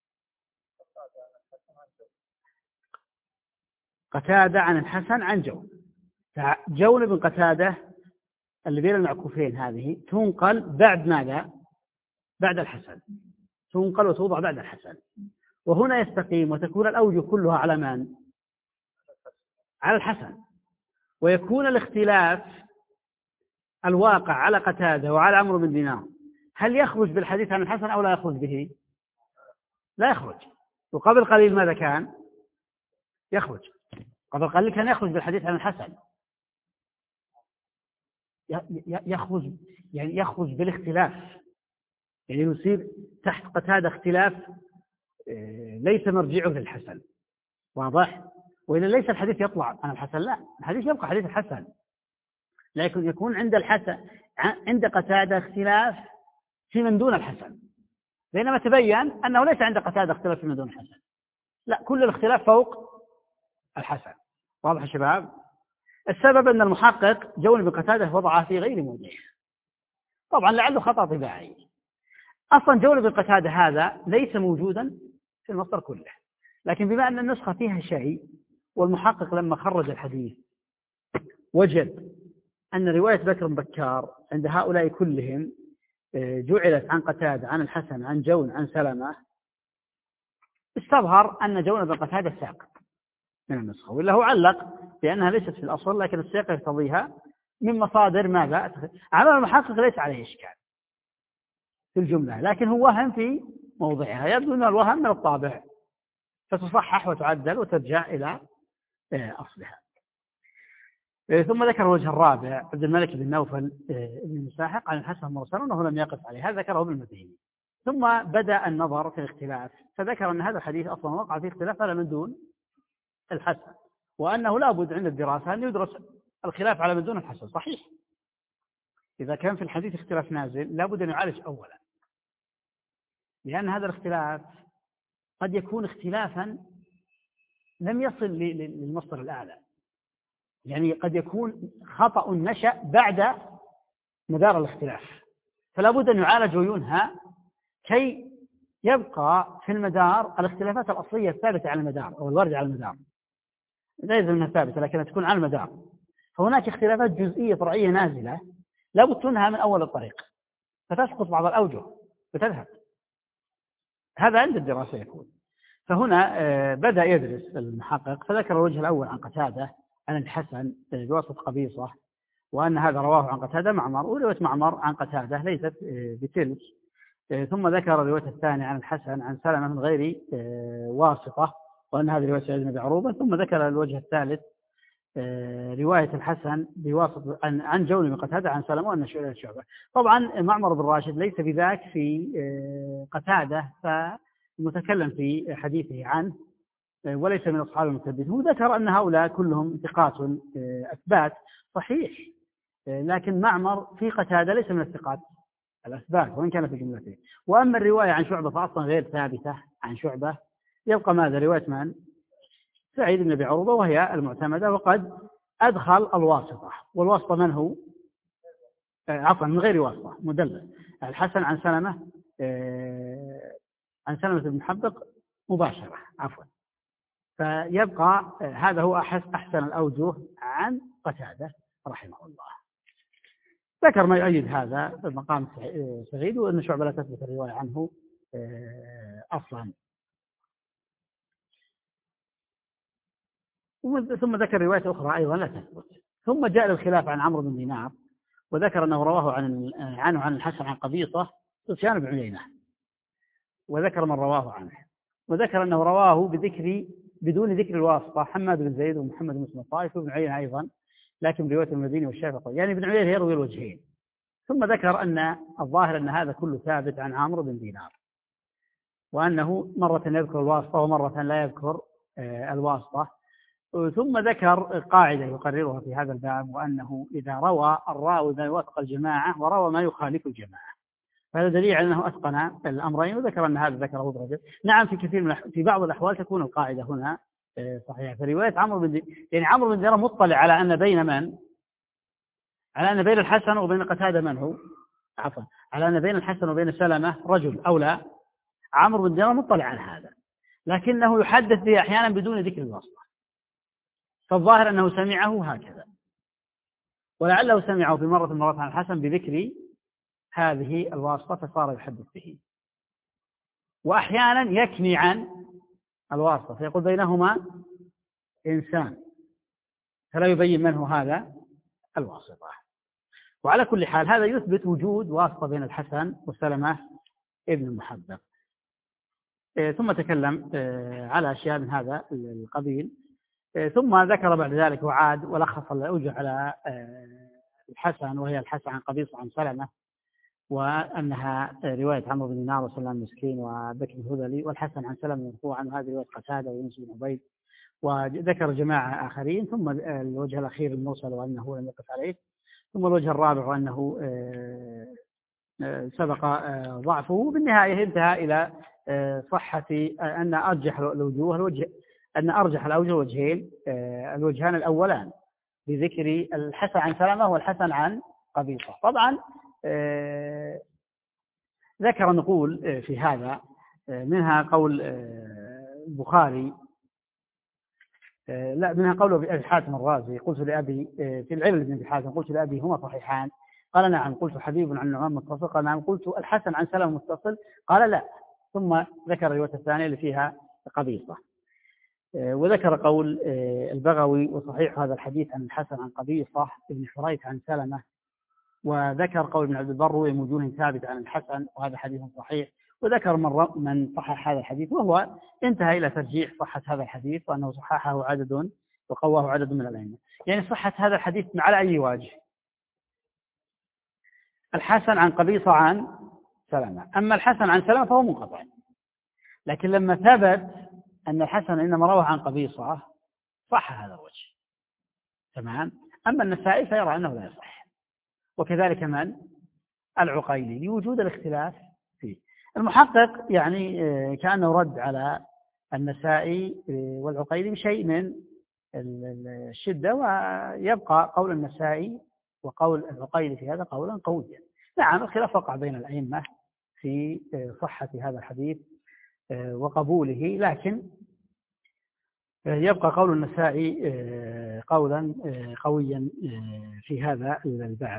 Speaker 1: قتادة عن الحسن عن جون. جون بن قتادة اللي بين المعكوفين هذه تنقل بعد ماذا؟ بعد الحسن، تنقل وتوضع بعد الحسن، وهنا يستقيم وتكون الأوجه كلها على من؟ على الحسن، ويكون الاختلاف الواقع على قتادة وعلى عمرو بن دينار هل يخرج بالحديث عن الحسن أو لا يخرج به؟ لا يخرج. وقبل قليل ماذا كان؟ يخرج. قبل قليل كان يخرج بالحديث عن الحسن، يخرج يعني يخرج بالاختلاف، يعني يصير تحت قتادة اختلاف ليس مرجعه للحسن. واضح؟ وإذا ليس الحديث يطلع عن الحسن، لا، الحديث يبقى حديث الحسن، لكن يكون عند الحسن عند قتادة اختلاف في من دون الحسن، بينما تبين أنه ليس عند قتادة اختلاف في من دون الحسن، لا، كل الاختلاف فوق الحسن. واضح يا شباب؟ السبب أن المحقق جوني بن قتادة وضعه في غير موضعه، طبعا لعله خطأ طباعي. أصلا جوني بن قتادة هذا ليس موجودا في المصدر كله، لكن بما أن النسخة فيها شيء، والمحقق لما خرج الحديث وجد أن رواية بكر بن بكار عند هؤلاء كلهم جعلت عن قتادة عن الحسن عن جون عن سلمة، استظهر أن جون بن قتادة ساقط من النسخة، ولا هو علق بأنها ليست في الأصل، لكن السياق يقتضيها من مصادر ماذا. عمل المحقق ليس عليه إشكال في الجملة، لكن هو وهم في موضعها، يبدو أن الوهم من الطابع، فتصحح وتعدل وترجع إلى أصلها. ثم ذكر الوجه الرابع عبد الملك بن نوفل بن مساحق عن الحسن مرسل أنه لم يقف عليه، هذا ذكره ابن المديني. ثم بدأ النظر في الاختلاف، فذكر أن هذا الحديث أصلا وقع فيه اختلاف على من دون الحسن، وأنه لا بد عند الدراسة أن يدرس الخلاف على من دون الحسن. صحيح، إذا كان في الحديث اختلاف نازل لا بد أن يعالج أولا، لأن هذا الاختلاف قد يكون اختلافا لم يصل للمصدر الأعلى، يعني قد يكون خطأ نشأ بعد مدار الاختلاف، فلا بد أن يعالج وينهى كي يبقى في المدار الاختلافات الأصلية الثابتة على المدار، أو الواردة على المدار، لا يلزم أنها ثابتة لكنها تكون على المدار. فهناك اختلافات جزئية فرعية نازلة لا بد تنهى من أول الطريق، فتسقط بعض الأوجه وتذهب. هذا عند الدراسة يكون. فهنا بدأ يدرس المحقق، فذكر الوجه الأول عن قتادة عن الحسن بواسطة قبيصة، وأن هذا رواه عن قتادة معمر، ورواية معمر عن قتادة ليست بتلك. ثم ذكر الرواية الثانية عن الحسن عن سلمة من غير واسطة، وأن هذه رواية سعيد بن عروبة. ثم ذكر الوجه الثالث رواية الحسن بواسطة عن جون بن قتادة عن سلمة وأن شعبة. طبعا معمر بن راشد ليس بذاك في قتادة، فمتكلم في حديثه عنه وليس من أصحاب المثبتين. وذكر أن هؤلاء كلهم ثقات أثبات، صحيح، لكن معمر في قتادة ليس من الثقات الأثبات وإن كان في جملته. وأما الرواية عن شعبة فأصلا غير ثابتة عن شعبة، يبقى ماذا؟ رواية من؟ سعيد بن أبي عروبة، وهي المعتمدة. وقد أدخل الواسطة، والواسطة من هو؟ عفوا من غير واسطة، مدلس. الحسن عن سلمة عن سلمة بن محبق مباشرة، عفوا. فيبقى هذا هو أحس أحسن الأوجه عن قتادة رحمه الله. ذكر ما يؤيد هذا المقام سعيد، وأن شعبة لا تثبت الرواية عنه أصلا. ثم ذكر رواية أخرى أيضا لا تثبت. ثم جاء الخلاف عن عمرو بن دينار، وذكر أنه رواه عن عنه عن الحسن عن قبيصة سفيان بن عيينة، وذكر من رواه عنه، وذكر أنه رواه بذكر بدون ذكر الواسطة حماد بن زيد ومحمد بن مسلم الطائفي وابن عيينة أيضا، لكن برواية المديني والشافعي، يعني ابن عيينة يروي الوجهين. ثم ذكر أن الظاهر أن هذا كله ثابت عن عمرو بن دينار، وأنه مرة يذكر الواسطة ومرة لا يذكر الواسطة. ثم ذكر قاعدة يقررها في هذا الباب، وأنه إذا روى الراوي ما يوافق الجماعة وروى ما يخالف الجماعة فهذا دليل على أنه أتقن الأمرين، وذكر أن هذا ذكره ابن رجب. نعم، في كثير من في بعض الأحوال تكون القاعدة هنا صحيحة. في رواية عمرو بن دينار، يعني عمرو بن دينار مطلع على أن بين من؟ على أن بين الحسن وبين قتادة من هو؟ عفوا، على أن بين الحسن وبين سلمة رجل أو لا؟ عمرو بن دينار مطلع على هذا، لكنه يحدث به أحيانا بدون ذكر الواسطة، فالظاهر أنه سمعه هكذا، ولعله سمعه في مرة مرات عن الحسن بذكر هذه الواسطة فصار يحدث به. وأحيانا يكني عن الواسطة فيقول بينهما إنسان، فلا يبين من هو هذا الواسطة. وعلى كل حال هذا يثبت وجود واسطة بين الحسن وسلمة ابن المحبق. ثم تكلم على أشياء من هذا القبيل، ثم ذكر بعد ذلك وعاد ولخص الأوجه على الحسن، وهي الحسن عن قبيصة عن سلمة، وأنها رواية عمرو بن دينار وسلمان مسكين وبكر الهذلي، والحسن عن سلمة مرفوعا، وهذه رواية قتادة ويونس بن عبيد، وذكر جماعة آخرين. ثم الوجه الأخير المرسل وأنه لم يقف عليه. ثم الوجه الرابع أنه سبق ضعفه. بالنهاية انتهى إلى صحة أن أرجح الوجوه الوجه أن أرجح الأوجه الوجهين الوجهان الأولان بذكر الحسن عن سلمة والحسن عن قبيصة. طبعا ذكر نقول في هذا، منها قول البخاري، لا منها قوله بأبي حاتم الرازي قلت لأبي في العلل بن أبي حاتم قلت لأبي هما صحيحان؟ قال نعم. قلت حبيب عن نعمان متصل؟ قال نعم. قلت الحسن عن سلمة متصل؟ قال لا. ثم ذكر الرواية الثانية اللي فيها قبيصة. وذكر قول البغوي وصحيح هذا الحديث عن الحسن عن قبيصة ابن حريث عن سلمة. وذكر قول ابن عبد البر ومن وجوه ثابت عن الحسن وهذا حديث صحيح. وذكر من من صحح هذا الحديث، وهو انتهى إلى ترجيح صحة هذا الحديث وأنه صححه عدد وقواه عدد من الأئمة. يعني صحة هذا الحديث على أي وجه؟ الحسن عن قبيصة عن سلمة. أما الحسن عن سلمة فهو منقطع، لكن لما ثبت أن الحسن إنما روى عن قبيصة صح هذا الوجه، تمام. أما النسائي فيرى أنه لا يصح، وكذلك من العقيلي لوجود الاختلاف فيه. المحقق يعني كأنه رد على النسائي والعقيلي بشيء من الشدة، ويبقى قول النسائي وقول العقيلي في هذا قولا قويا. نعم الخلاف وقع بين الأئمة في صحة هذا الحديث وقبوله، لكن يبقى قول النسائي قولا قويا في هذا الباب.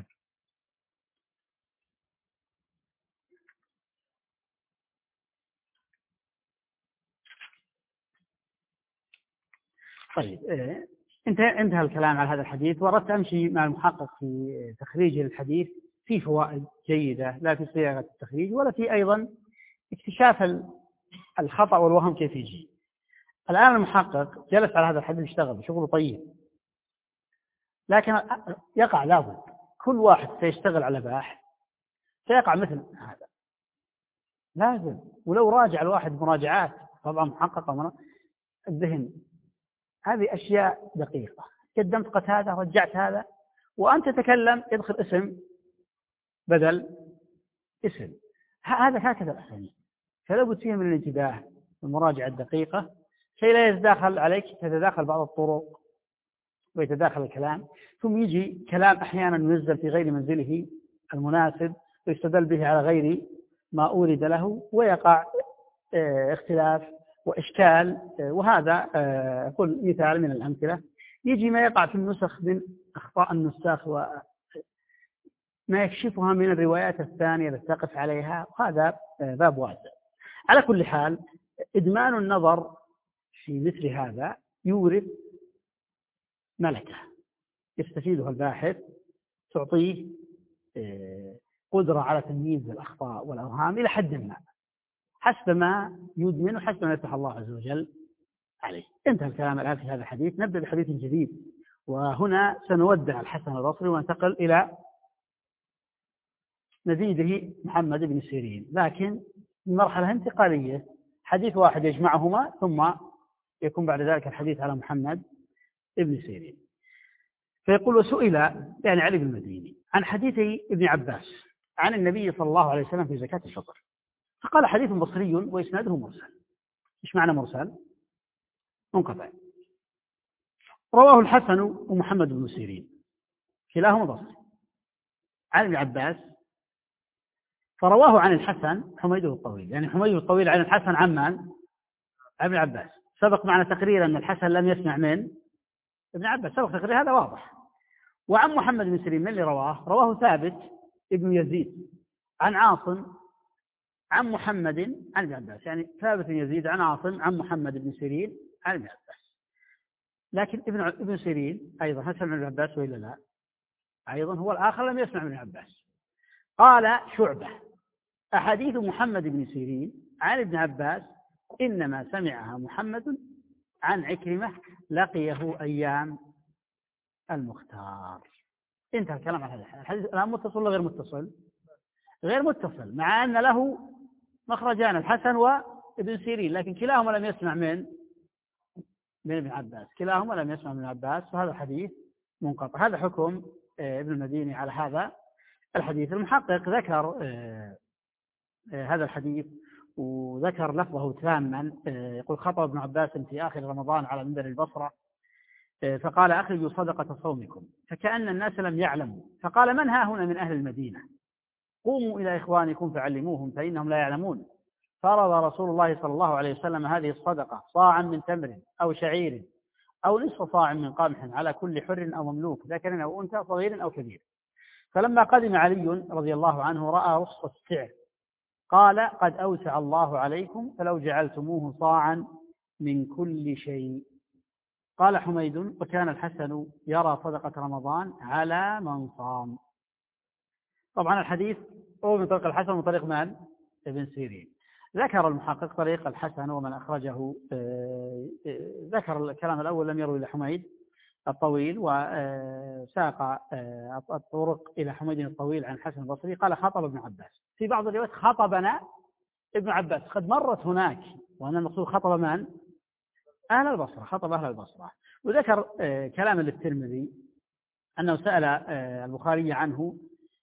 Speaker 1: طيب انتهى انتهى الكلام على هذا الحديث، وردت أمشي مع المحقق في تخريج الحديث في فوائد جيدة، لا في صياغة التخريج ولا في أيضا اكتشاف الخطأ والوهم كيف يجي. الآن المحقق جلس على هذا الحديث اشتغل شغله طيب، لكن يقع لابد كل واحد سيشتغل على باحث سيقع مثل هذا لازم. ولو راجع الواحد مراجعات طبعا محققة الذهن، هذه أشياء دقيقة. قدمت قتادة رجعت هذا، وأنت تتكلم يدخل اسم بدل اسم، هذا هكذا الأسانيد. فلا بد فيه من الانتباه والمراجعة الدقيقة كي لا يتداخل عليك تتداخل بعض الطرق ويتداخل الكلام، ثم يجي كلام أحيانا ينزل في غير منزله المناسب ويستدل به على غير ما أورد له، ويقع اختلاف وإشكال. وهذا أقول مثال من الأمثلة، يجي ما يقع في النسخ من أخطاء النساخ وما يكشفها من الروايات الثانية التي تقف عليها، وهذا باب واسع. على كل حال إدمان النظر في مثل هذا يورث ملكة يستفيدها الباحث، تعطيه قدرة على تمييز الأخطاء والأوهام إلى حد ما حسب ما يدمن وحسب ما يفتح الله عز وجل عليه. انتهى الكلام الآن في هذا الحديث. نبدأ بحديث جديد، وهنا سنودع الحسن البصري وننتقل إلى نزيده محمد بن سيرين، لكن مرحلة انتقالية، حديث واحد يجمعهما ثم يكون بعد ذلك الحديث على محمد بن سيرين. فيقول وسئل يعني علي بن المديني عن حديث ابن عباس عن النبي صلى الله عليه وسلم في زكاة الفطر، فقال حديث بصري وإسناده مرسل. إيش معنى مرسل؟ منقطع. رواه الحسن ومحمد بن سيرين كلاهما بصري عن ابن عباس، فرواه عن الحسن حميده الطويل، يعني حميده الطويل عن الحسن عن من؟ عن ابن عباس. سبق معنا تقرير أن الحسن لم يسمع من ابن عباس، سبق تقرير هذا واضح. وعن محمد بن سيرين من اللي رواه؟ رواه ثابت ابن يزيد عن عاصم عن محمد عن ابن عباس، يعني ثابت بن يزيد عن عاصم عن محمد بن سيرين عن ابن عباس. لكن ابن ابن سيرين أيضا هل سمع ابن عباس وإلا لا؟ أيضا هو الآخر لم يسمع ابن عباس. قال شعبة أحاديث محمد بن سيرين عن ابن عباس إنما سمعها محمد عن عكرمة لقيه أيام المختار. انتهى الكلام عن هذا الحديث. الآن متصل ولا غير متصل؟ غير متصل، مع أن له مخرجان الحسن وابن سيرين، لكن كلاهما لم يسمع من من ابن عباس، كلاهما لم يسمع من ابن عباس، فهذا الحديث منقطع. هذا حكم ابن المديني على هذا الحديث. المحقق ذكر هذا الحديث وذكر لفظه تاما، يقول خطب ابن عباس في آخر رمضان على منبر البصرة فقال أخرجوا صدقة صومكم، فكأن الناس لم يعلموا، فقال من ها هنا من أهل المدينة؟ قوموا إلى إخوانكم فعلموهم فإنهم لا يعلمون. فرض رسول الله صلى الله عليه وسلم هذه الصدقة صاعا من تمر أو شعير أو نصف صاع من قمح على كل حر أو مملوك ذكر أو أنثى صغير أو كبير. فلما قدم علي رضي الله عنه رأى رخص السعر قال قد أوسع الله عليكم فلو جعلتموه صاعا من كل شيء. قال حميد وكان الحسن يرى صدقة رمضان على من صام. طبعا الحديث هو من طريق الحسن ومن طريق من؟ ابن سيرين. ذكر المحقق طريق الحسن ومن أخرجه، ذكر الكلام الأول لم يروي إلى حميد الطويل وساق الطرق إلى حميد الطويل عن الحسن البصري قال خطب ابن عباس. في بعض الروايات خطبنا ابن عباس، قد مرت هناك وأن المقصود خطب من؟ أهل البصرة، خطب أهل البصرة. وذكر كلام للترمذي أنه سأل البخاري عنه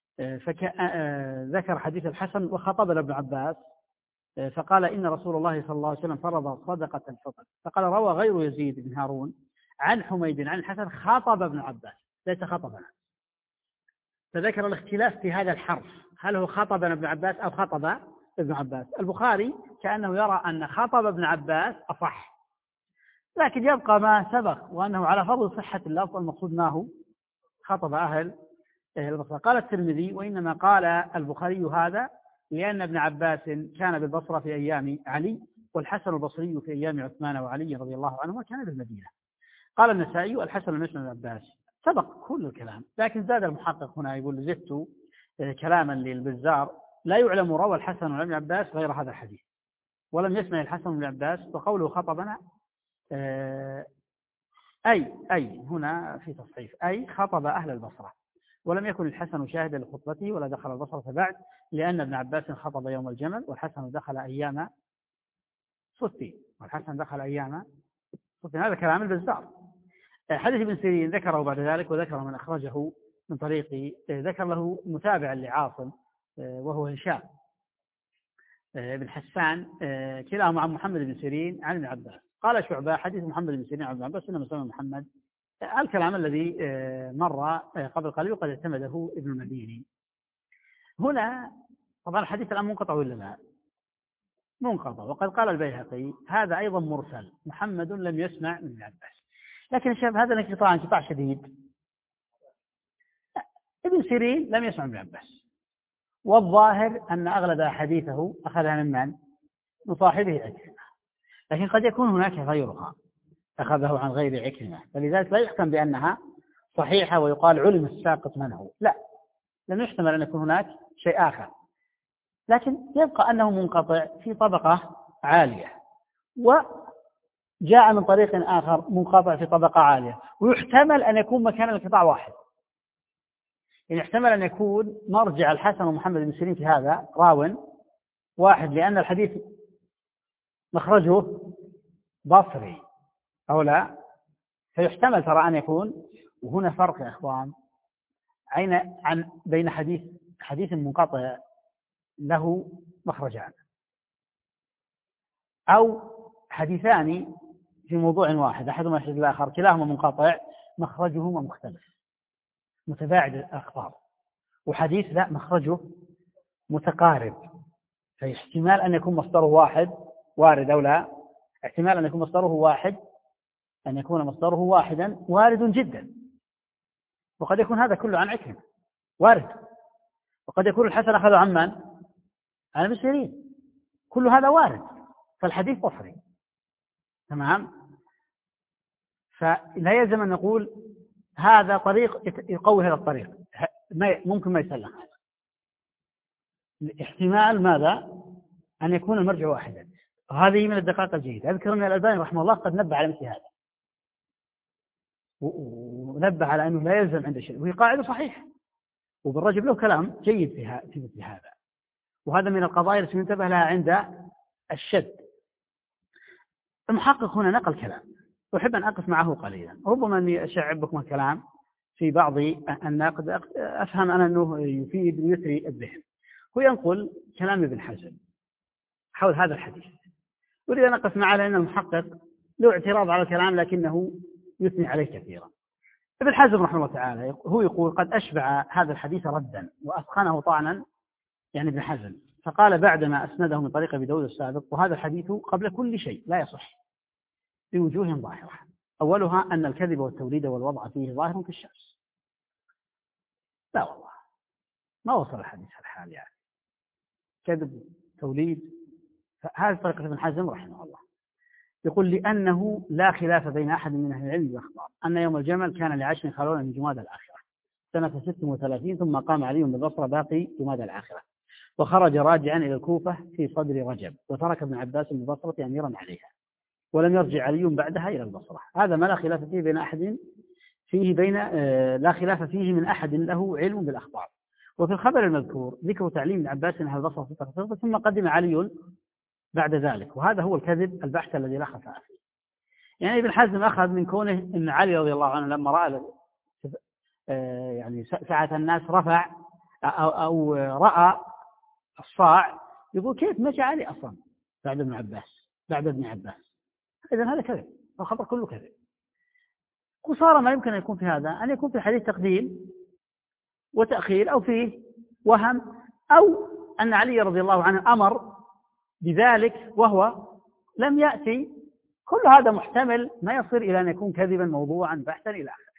Speaker 1: فذكر حديث الحسن وخطب ابن عباس فقال إن رسول الله صلى الله عليه وسلم فرض صدقة الفطر، فقال روى غير يزيد بن هارون عن حميد عن الحسن خطب ابن عباس ليس خطبنا، فذكر الاختلاف في هذا الحرف، هل هو خطب ابن عباس أو خطب ابن عباس. البخاري كأنه يرى أن خطب ابن عباس أصح، لكن يبقى ما سبق وأنه على فرض صحة اللفظ المقصود ما هو خطب أهل البصرة. قال الترمذي وإنما قال البخاري هذا لأن ابن عباس كان بالبصرة في أيام علي والحسن البصري في أيام عثمان وعلي رضي الله عنه وكان بالمدينة. قال النسائي الحسن لم يسمع ابن عباس، سبق كل الكلام، لكن زاد المحقق هنا يقول زدت كلاما للبزار لا يعلم روى الحسن عن ابن عباس غير هذا الحديث ولم يسمع الحسن بن عباس، وقوله خطبنا أي أي هنا في تصحيف أي خطب أهل البصرة، ولم يكن الحسن شاهدا لخطبته ولا دخل البصرة بعد، لأن ابن عباس خطب يوم الجمل والحسن دخل أيام ستين والحسن دخل أيام ستين. هذا كلام البزار. حديث ابن سيرين ذكره بعد ذلك وذكر من أخرجه من طريق ذكر له متابع لعاصم وهو هشام بن حسان كلاهما عن محمد بن سيرين عن ابن عباس. قال شعبة حديث محمد بن سيرين عن ابن عباس إنما سمى محمد، الكلام الذي مر قبل قليل وقد اعتمده ابن المديني. هنا طبعا الحديث الآن منقطع ولا لا؟ منقطع، وقد قال البيهقي هذا أيضا مرسل محمد لم يسمع من ابن عباس، لكن الشاب هذا الانقطاع انقطاع شديد. ابن سيرين لم يسمع من ابن عباس، والظاهر أن أغلب حديثه أخذها من من؟ من صاحبه عكرمة، لكن قد يكون هناك غيرها أخذه عن غير عكرمة، فلذلك لا يحكم بأنها صحيحة ويقال علم الساقط منه، لا، لم يحتمل أن يكون هناك شيء آخر، لكن يبقى أنه منقطع في طبقة عالية وجاء من طريق آخر منقطع في طبقة عالية، ويحتمل أن يكون مكان الانقطاع واحد، يعني يحتمل أن يكون مرجع الحسن ومحمد بن سيرين في هذا راو واحد، لأن الحديث مخرجه بصري أو لا، فيحتمل ترى أن يكون. وهنا فرق يا إخوان عين عن بين حديث حديث منقطع له مخرجان أو حديثان في موضوع واحد أحدهما يحدث الآخر، كلاهما منقطع مخرجهما مختلف متباعد الأخبار، وحديث لا مخرجه متقارب، فاحتمال أن يكون مصدره واحد وارد أو لا، احتمال أن يكون مصدره واحد أن يكون مصدره واحدا وارد جدا، وقد يكون هذا كله عن عكرمة وارد، وقد يكون الحسن أخذه عن من؟ عن ابن سيرين، كل هذا وارد، فالحديث بصري تمام. فلا يلزم أن نقول هذا طريق يقوي هذا الطريق، ممكن ما يسلم هذا، احتمال ماذا؟ أن يكون المرجع واحدا، وهذه من الدقائق الجيدة. أذكر أن الألباني رحمه الله قد نبه على مثل هذا، ونبه على أنه لا يلزم عند شيء، وهي قاعدة صحيحة، وبالرجل له كلام جيد في مثل هذا، وهذا من القضايا التي ينتبه لها عند الشد. المحقق هنا نقل كلام، أحب أن أقف معه قليلا، ربما أني أشعب بكم الكلام في بعض الناقد أفهم أنا أنه يفيد ويثري الذهن. هو ينقل كلام ابن حزم حول هذا الحديث، أريد أن أقف معه لأن المحقق له اعتراض على الكلام لكنه يثني عليه كثيرا. ابن حزم رحمه الله تعالى هو يقول قد أشبع هذا الحديث ردا وأثخنه طعنا، يعني ابن حزم، فقال بعدما أسنده من طريق أبي داود السابق: وهذا الحديث قبل كل شيء لا يصح بوجوه ظاهرة. أولها أن الكذب والتوليد والوضع فيه ظاهر كالشمس. لا والله ما وصل الحديث الحال، يعني كذب توليد. هذه طريقة ابن حزم رحمه الله. يقول لأنه لا خلاف بين أحد من أهل العلم والأخبار أن يوم الجمل كان لعشر خلونا من جماد الآخرة سنة ست وثلاثين، ثم قام علي بالبصرة باقي جماد الآخرة وخرج راجعا إلى الكوفة في صدر رجب، وترك ابن عباس بالبصرة أميرا عليها، ولم يرجع علي بعدها إلى البصرة. هذا ما لا خلاف فيه بين أحد فيه بين آه لا خلاف فيه من أحد له علم بالأخبار. وفي الخبر المذكور ذكر تعليم ابن عباس أهل البصرة في التخصيص ثم قدم علي بعد ذلك، وهذا هو الكذب البحث الذي لا خفاء فيه. يعني ابن حزم أخذ من كونه أن علي رضي الله عنه لما رأى آه يعني سعة الناس رفع أو, أو رأى الصاع، يقول كيف مشى علي أصلا بعد ابن عباس بعد ابن عباس. إذن هذا كذب، الخبر كله كذب. قصارى ما يمكن أن يكون في هذا أن يكون في حديث تقديم وتأخير، أو فيه وهم، أو أن علي رضي الله عنه أمر بذلك وهو لم يأتي. كل هذا محتمل، ما يصير إلى أن يكون كذبا موضوعا بحثا إلى آخره.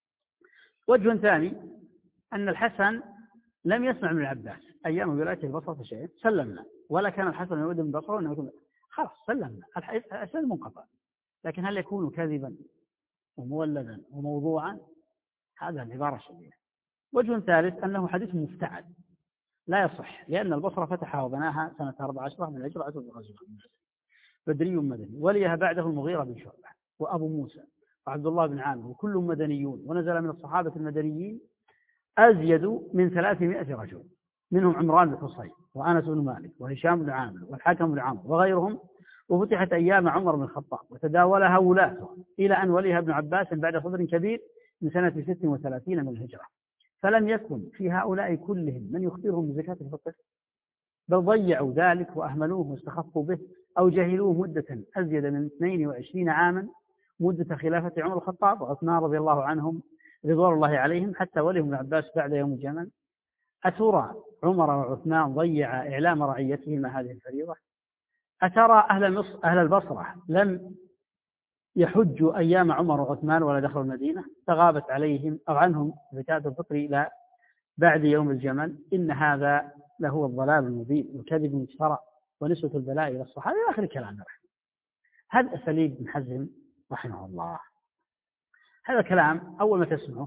Speaker 1: وجه ثاني أن الحسن لم يسمع من العباس أيام ولايته البصرة شيء، سلمنا، ولا كان الحسن يود من البصرة وأنه يكون خلاص سلمنا، الحسن منقطع. لكن هل يكون كذبا ومولدا وموضوعا؟ هذا العبارة الشديدة. وجه ثالث أنه حديث مفتعل لا يصح، لأن البصرة فتحها وبناها سنة أربع عشرة من الهجرة عشر الغزوة، بدري مدني، وليها بعده المغيرة بن شعبة وأبو موسى وعبد الله بن عامر، وكلهم مدنيون، ونزل من الصحابة المدنيين أزيد من ثلاثمائة رجل، منهم عمران بن حصين وأنس بن مالك وهشام بن عامر والحكم بن عمرو وغيرهم، وفتحت أيام عمر بن الخطاب وتداولها ولاته إلى أن وليها ابن عباس بعد صدر كبير من سنة ست وثلاثين من الهجرة. فلم يكن في هؤلاء كلهم من يخبرهم بزكاة الفطر، بل ضيعوا ذلك وأهملوه واستخفوا به أو جهلوه مدة أزيد من اثنين وعشرين عاما، مدة خلافة عمر الخطاب وعثمان رضي الله عنهم رضوان الله عليهم، حتى وليهم ابن عباس بعد يوم الجمل. أترى عمر وعثمان ضيع إعلام رعيتهما هذه الفريضة؟ أترى أهل مصر أهل البصرة لم يحجوا أيام عمر وعثمان ولا دخلوا المدينة؟ فغابت عليهم أو عنهم زكاة الفطر إلى بعد يوم الجمل. إن هذا لهو الضلال المبين وكذب مفترى ونسبة البلاء إلى الصحابة إلى آخر الكلام. هذا أساليب ابن حزم رحمه الله. هذا كلام أول ما تسمعه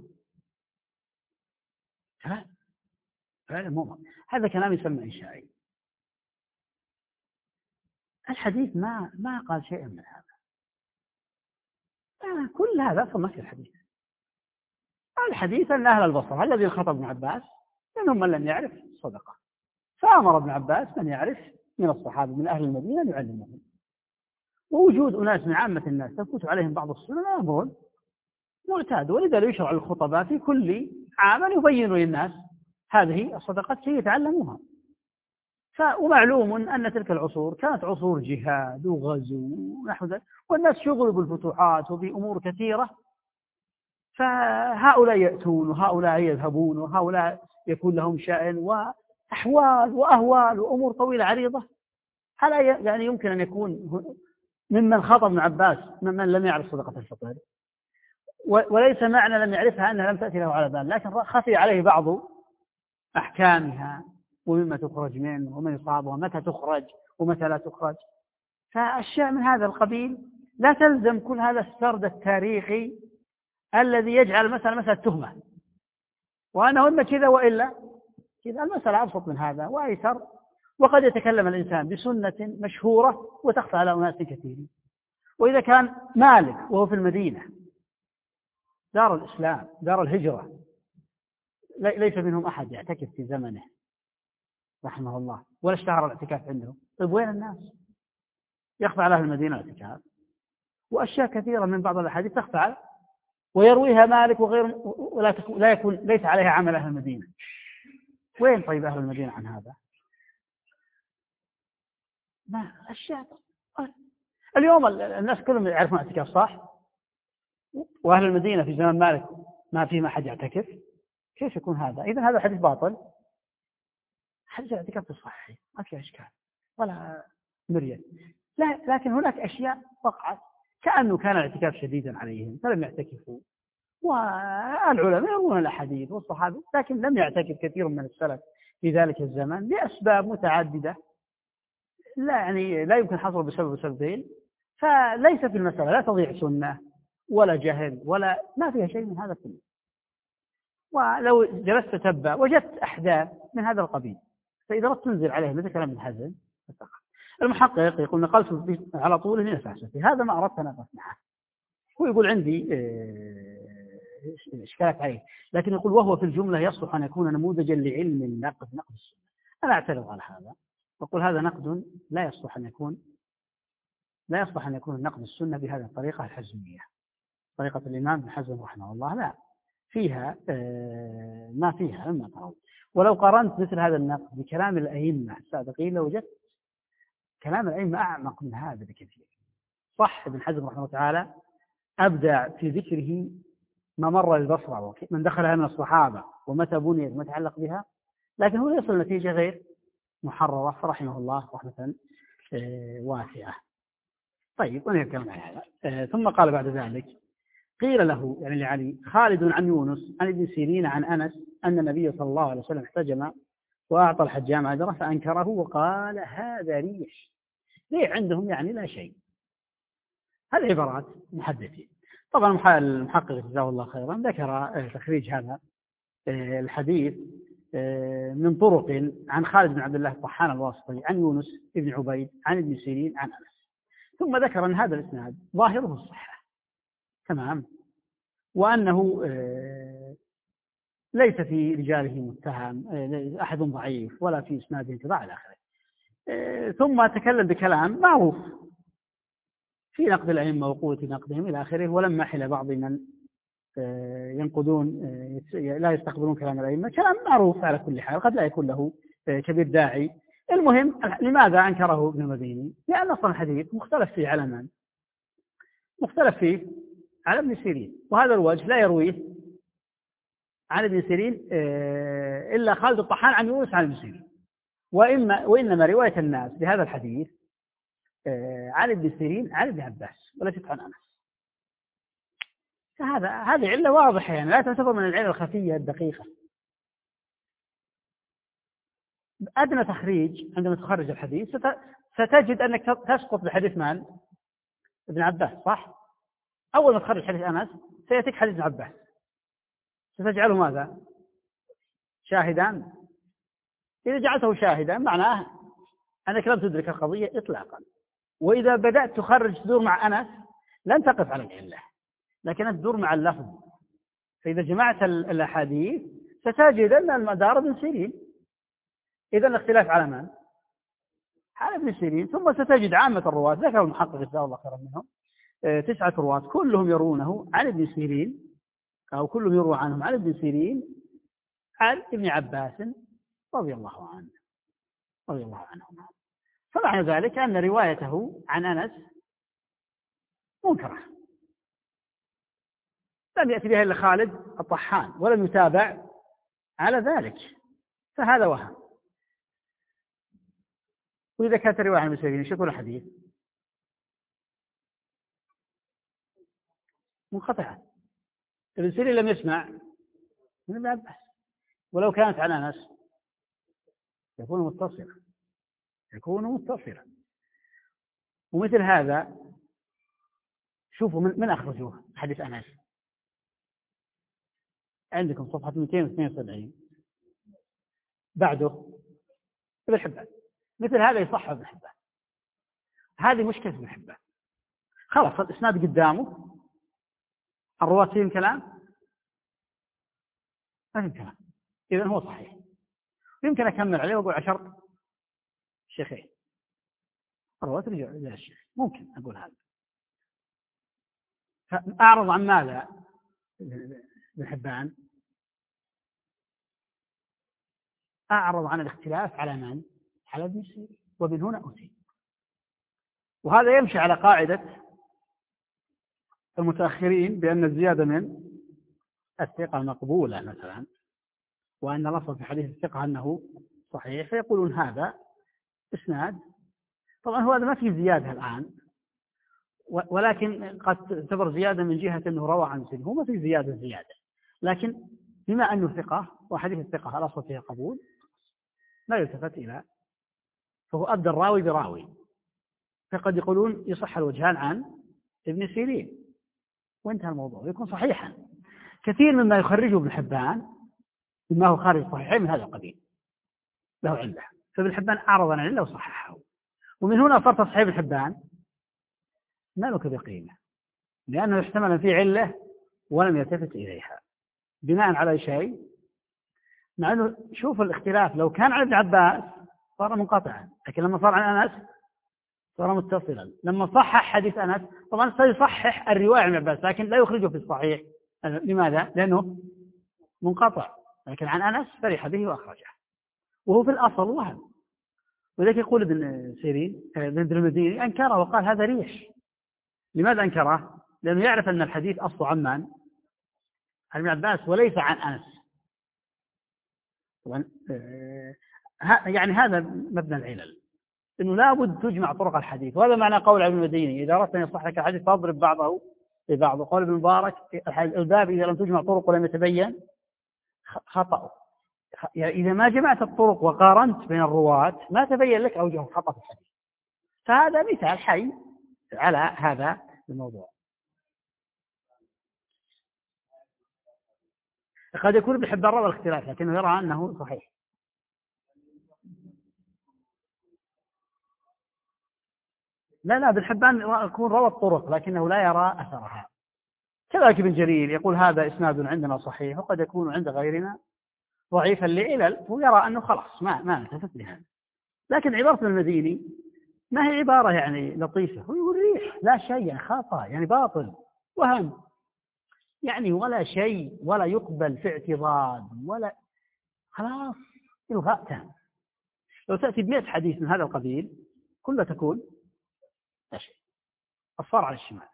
Speaker 1: كلام فعلا مؤمن، هذا كلام يسمى إنشائي. الحديث ما ما قال شيئا من هذا، كل هذا أصلا ما في الحديث. الحديث أن أهل البصرة الذي خطب ابن عباس منهم من لم يعرف صدقة، فأمر ابن عباس من يعرف من الصحابة من أهل المدينة أن يعلمهم. ووجود أناس من عامة الناس تفوت عليهم بعض السنن أمر معتاد، ولذا يشرع للخطباء في كل عام يبينوا للناس هذه الصدقات كي يتعلموها. ومعلوم أن تلك العصور كانت عصور جهاد وغزو ونحو ذلك، والناس شغلوا بالفتوحات وبأمور كثيرة، فهؤلاء يأتون وهؤلاء يذهبون وهؤلاء يكون لهم شأن وأحوال وأهوال وأمور طويلة عريضة. هل يعني يمكن أن يكون ممن خطب ابن عباس ممن لم يعرف صدقة الفطر؟ وليس معنى لم يعرفها أنها لم تأتي له على بال، لكن خفي عليه بعض أحكامها ومما تخرج منه ومن يصاب ومتى تخرج ومتى لا تخرج. فأشياء من هذا القبيل لا تلزم كل هذا السرد التاريخي الذي يجعل مثلا مثلا تهمة وأنه إما كذا وإلا كذا. المسألة أبسط من هذا وأيسر، وقد يتكلم الإنسان بسنة مشهورة وتخفى على أناس كثيرين. وإذا كان مالك وهو في المدينة دار الإسلام دار الهجرة ليس منهم أحد يعتكف في زمنه رحمه الله ولا اشتهر الاعتكاف عنده، طيب وين الناس؟ يخفى على أهل المدينة الاعتكاف، وأشياء كثيرة من بعض الأحاديث تخفى ويرويها مالك وغير ولا تكون لا يكون ليس عليها عمل أهل المدينة. وين طيب أهل المدينة عن هذا؟ ما أشياء. اليوم الناس كلهم يعرفون اعتكاف صح، وأهل المدينة في زمان مالك ما في ما حد يعتكف. كيف يكون هذا؟ إذن هذا حديث باطل. حديث الاعتكاف صحيح ما في إشكال ولا مرية، لا لكن هناك أشياء وقعت كأنه كان الاعتكاف شديدا عليهم فلم يعتكفوا، والعلماء يروون الأحاديث والصحابة، لكن لم يعتكف كثير من السلف في ذلك الزمان لأسباب متعددة لا يعني لا يمكن حصره بسبب وسببين. فليس في المسألة لا تضيع سنة ولا جهل ولا ما فيها شيء من هذا كله. ولو جلست تتبع وجدت أحداث من هذا القبيل، فإذا رأت تنزل عليه مثل كلام ابن حزم. المحقق يقول نقلت على طوله لنفاسته، هذا ما أردت أن أقف معه. هو يقول عندي إشكالات عليه، لكن يقول وهو في الجملة يصلح أن يكون نموذجا لعلم النقد نقد السنة. أنا أعترض على هذا وأقول هذا نقد لا يصلح أن يكون لا يصلح أن يكون نقد السنة بهذه الطريقة الحزمية، طريقة الإمام ابن حزم رحمه الله، لا فيها ما فيها مما ترون. ولو قارنت مثل هذا النقد بكلام الأئمة السابقين لوجدت كلام الأئمة أعمق من هذا بكثير. صح ابن حزم رحمه الله تعالى أبدع في ذكره ما مر البصرة من دخلها من الصحابة ومتى بنيت وما تعلق بها، لكن هو يصل نتيجة غير محررة رحمه الله رحمة واسعة. طيب ونهي الكلام عن هذا. ثم قال بعد ذلك قيل له يعني لعلي خالد عن يونس عن ابن سيرين عن أنس أن النبي صلى الله عليه وسلم احتجم وأعطى الحجام أجره فأنكره وقال هذا ريش. ليه عندهم يعني لا شيء. هذه عبارات محدثين. طبعا المحقق جزاه الله خيرا ذكر تخريج هذا الحديث من طرق عن خالد بن عبد الله الطحان الواسطي عن يونس بن عبيد عن ابن سيرين عن أنس، ثم ذكر أن هذا الإسناد ظاهره الصحة تمام، وأنه ليس في رجاله متهم أحد ضعيف ولا في إسناده كذا إلى آخره. ثم تكلم بكلام معروف في نقد الأئمة وقوة نقدهم إلى آخره، ولما حل بعض من ينقدون لا يستقبلون كلام الأئمة كلام معروف على كل حال قد لا يكون له كبير داعي. المهم لماذا أنكره ابن المديني؟ لأن أصلا الحديث مختلف فيه على من؟ مختلف فيه على ابن سيرين، وهذا الوجه لا يرويه عن ابن سيرين إلا خالد الطحان عن يونس عن ابن سيرين، وإما وإنما رواية الناس بهذا الحديث عن ابن سيرين عن ابن عباس وليست عن أنس. فهذا هذه علة واضحة يعني لا تعتبر من العلة الخفية الدقيقة. أدنى تخريج عندما تخرج الحديث ستجد أنك تسقط بحديث من؟ ابن عباس صح؟ أول ما تخرج حديث أنس سيأتيك حديث ابن عباس، ستجعله ماذا؟ شاهدان. إذا جعلته شاهدا معناه أنك لم تدرك القضية إطلاقا. وإذا بدأت تخرج تدور مع أنس لن تقف على العلة، لكن تدور مع اللفظ. فإذا جمعت الأحاديث ستجد أن المدار ابن سيرين، إذا الاختلاف على من؟ على ابن سيرين. ثم ستجد عامة الرواة ذكر المحقق جزاه الله خيرا منهم تسعة رواة كلهم يرونه عن ابن سيرين أو كلهم يروى عنهم عن ابن سيرين عن ابن عباس رضي الله عنه رضي الله عنهما. فمعنى ذلك أن روايته عن أنس منكرة، لم يأتي بها إلا خالد الطحان ولم يتابع على ذلك، فهذا وهم. وإذا كانت رواية عن ابن سيرين ايش يقول الحديث؟ منقطعة. ابن سيرين لم يسمع من ابن عباس، ولو كانت عن أنس يكون متصلا يكون متصلا. ومثل هذا شوفوا من, من أخرجوه حديث أنس عندكم صفحة مئتين واثنين وسبعين بعده ابن حبان. مثل هذا يصح ابن حبان. هذه مشكلة ابن حبان، خلاص الإسناد قدامه الرواة فيهم كلام ما فيهم كلام، إذن هو صحيح. يمكن أكمل عليه وأقول عشر شيخين الرواة رجع إلى الشيخ، ممكن أقول هذا. فأعرض عن ماذا؟ ابن حبان أعرض عن الاختلاف على من؟ على ابن سيرين، ومن هنا أتي. وهذا يمشي على قاعدة المتأخرين بأن الزيادة من الثقة مقبولة مثلا، وأن الأصل في حديث الثقة أنه صحيح، فيقولون هذا إسناد. طبعا هو هذا ما فيه زيادة الآن، ولكن قد تعتبر زيادة من جهة أنه روى عن سنه، هو ما فيه زيادة زيادة، لكن بما أنه ثقة وحديث الثقة الأصل فيه قبول لا يلتفت إلى، فهو أبدى الراوي براوي. فقد يقولون يصح الوجهان عن ابن سيرين وانتهى الموضوع، يكون صحيحا. كثير مما يخرجه ابن حبان مما هو خارج الصحيحين من هذا القبيل له علة، فابن حبان أعرض عن العلة وصححه. ومن هنا صار تصحيح ابن حبان ما له بقيمة، لأنه يحتمل أن فيه علة ولم يلتفت إليها بناء على شيء، مع أنه شوف الاختلاف، لو كان عن ابن عباس صار منقطعا، لكن لما صار عن أنس صار متصلا. لما صحح حديث أنس طبعا سيصحح الرواية عن ابن عباس، لكن لا يخرجه في الصحيح. لماذا؟ لأنه منقطع، لكن عن أنس فرح به وأخرجه، وهو في الأصل وهم. وذلك يقول ابن سيرين ابن المديني أنكره وقال هذا ريش. لماذا أنكره؟ لأنه يعرف أن الحديث أصله عن من؟ عن ابن عباس وليس عن أنس. يعني هذا مبنى العلل، أنه لابد تجمع طرق الحديث، وهذا معنى قول ابن المديني إذا أردت أن يصح لك الحديث فاضرب بعضه ببعض. وقول ابن مبارك الباب إذا لم تجمع طرق ولم يتبين خطأ. يعني إذا ما جمعت الطرق وقارنت بين الرواة ما تبين لك أوجه الخطأ في الحديث. فهذا مثال حي على هذا الموضوع. قد يكون ابن حبان روى الاختلاف لكنه يرى أنه صحيح. لا لا ابن حبان يكون روى الطرق لكنه لا يرى أثرها. كذلك ابن جرير يقول هذا إسناد عندنا صحيح وقد يكون عند غيرنا ضعيفا لعلل، هو يرى أنه خلاص ما ما نلتفت لها. لكن عبارة المديني ما هي عبارة يعني لطيفة، هو يقول ريح لا شيء، يعني خطأ، يعني باطل وهم، يعني ولا شيء ولا يقبل في اعتضاد ولا، خلاص إلغاء تام. لو تأتي بمئة حديث من هذا القبيل كلها تكون لا شيء، الصار على الشمال،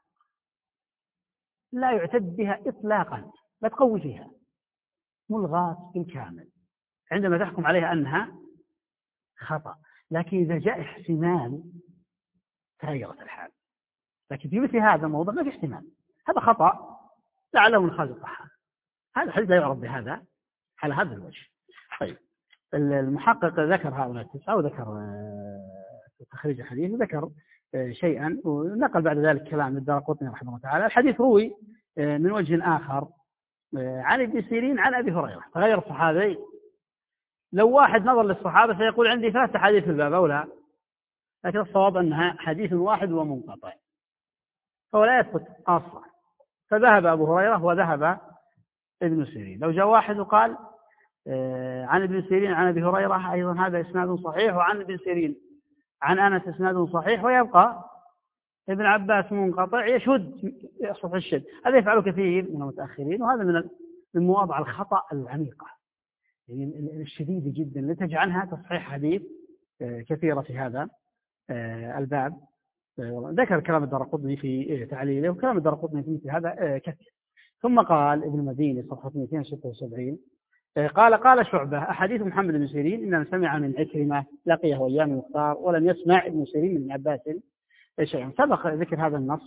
Speaker 1: لا يعتد بها إطلاقا، لا تقوي فيها، ملغاة بالكامل عندما تحكم عليها أنها خطأ. لكن إذا جاء احتمال تغيرت الحال، لكن في مثل هذا الموضوع ما في احتمال، هذا خطأ لعله من خارج الطحان، هذا الحديث لا يعرف بهذا على هذا الوجه. طيب المحقق ذكر هؤلاء التسعة وذكر في تخريج الحديث وذكر شيئا ونقل بعد ذلك كلام الدارقطني رحمه الله تعالى. الحديث روي من وجه آخر عن ابن سيرين عن أبي هريرة، تغير الصحابي. لو واحد نظر للصحابة سيقول عندي ثلاثة حديث في الباب أو لا، لكن الصواب أنها حديث واحد ومنقطع فهو لا يثبت أصلا. فذهب أبو هريرة وذهب ابن سيرين. لو جاء واحد وقال عن ابن سيرين عن أبي هريرة أيضا هذا إسناد صحيح، وعن ابن سيرين عن أنس إسناد صحيح، ويبقى ابن عباس منقطع يشد يصف الشد. هذا يفعله كثير من المتأخرين، وهذا من من مواضع الخطأ العميقة يعني الشديدة جدا التي عنها تصحيح حديث كثيرة في هذا الباب. ذكر كلام الدارقطني في تعليله وكلام الدارقطني في مثل هذا كثير. ثم قال ابن المديني صفحة مئتين وستة وسبعين قال قال شعبة أحاديث محمد بن سيرين إنما سمع من عكرمة لقيه أيام مختار ولم يسمع ابن سيرين من عباس شيئا. سبق ذكر هذا النص،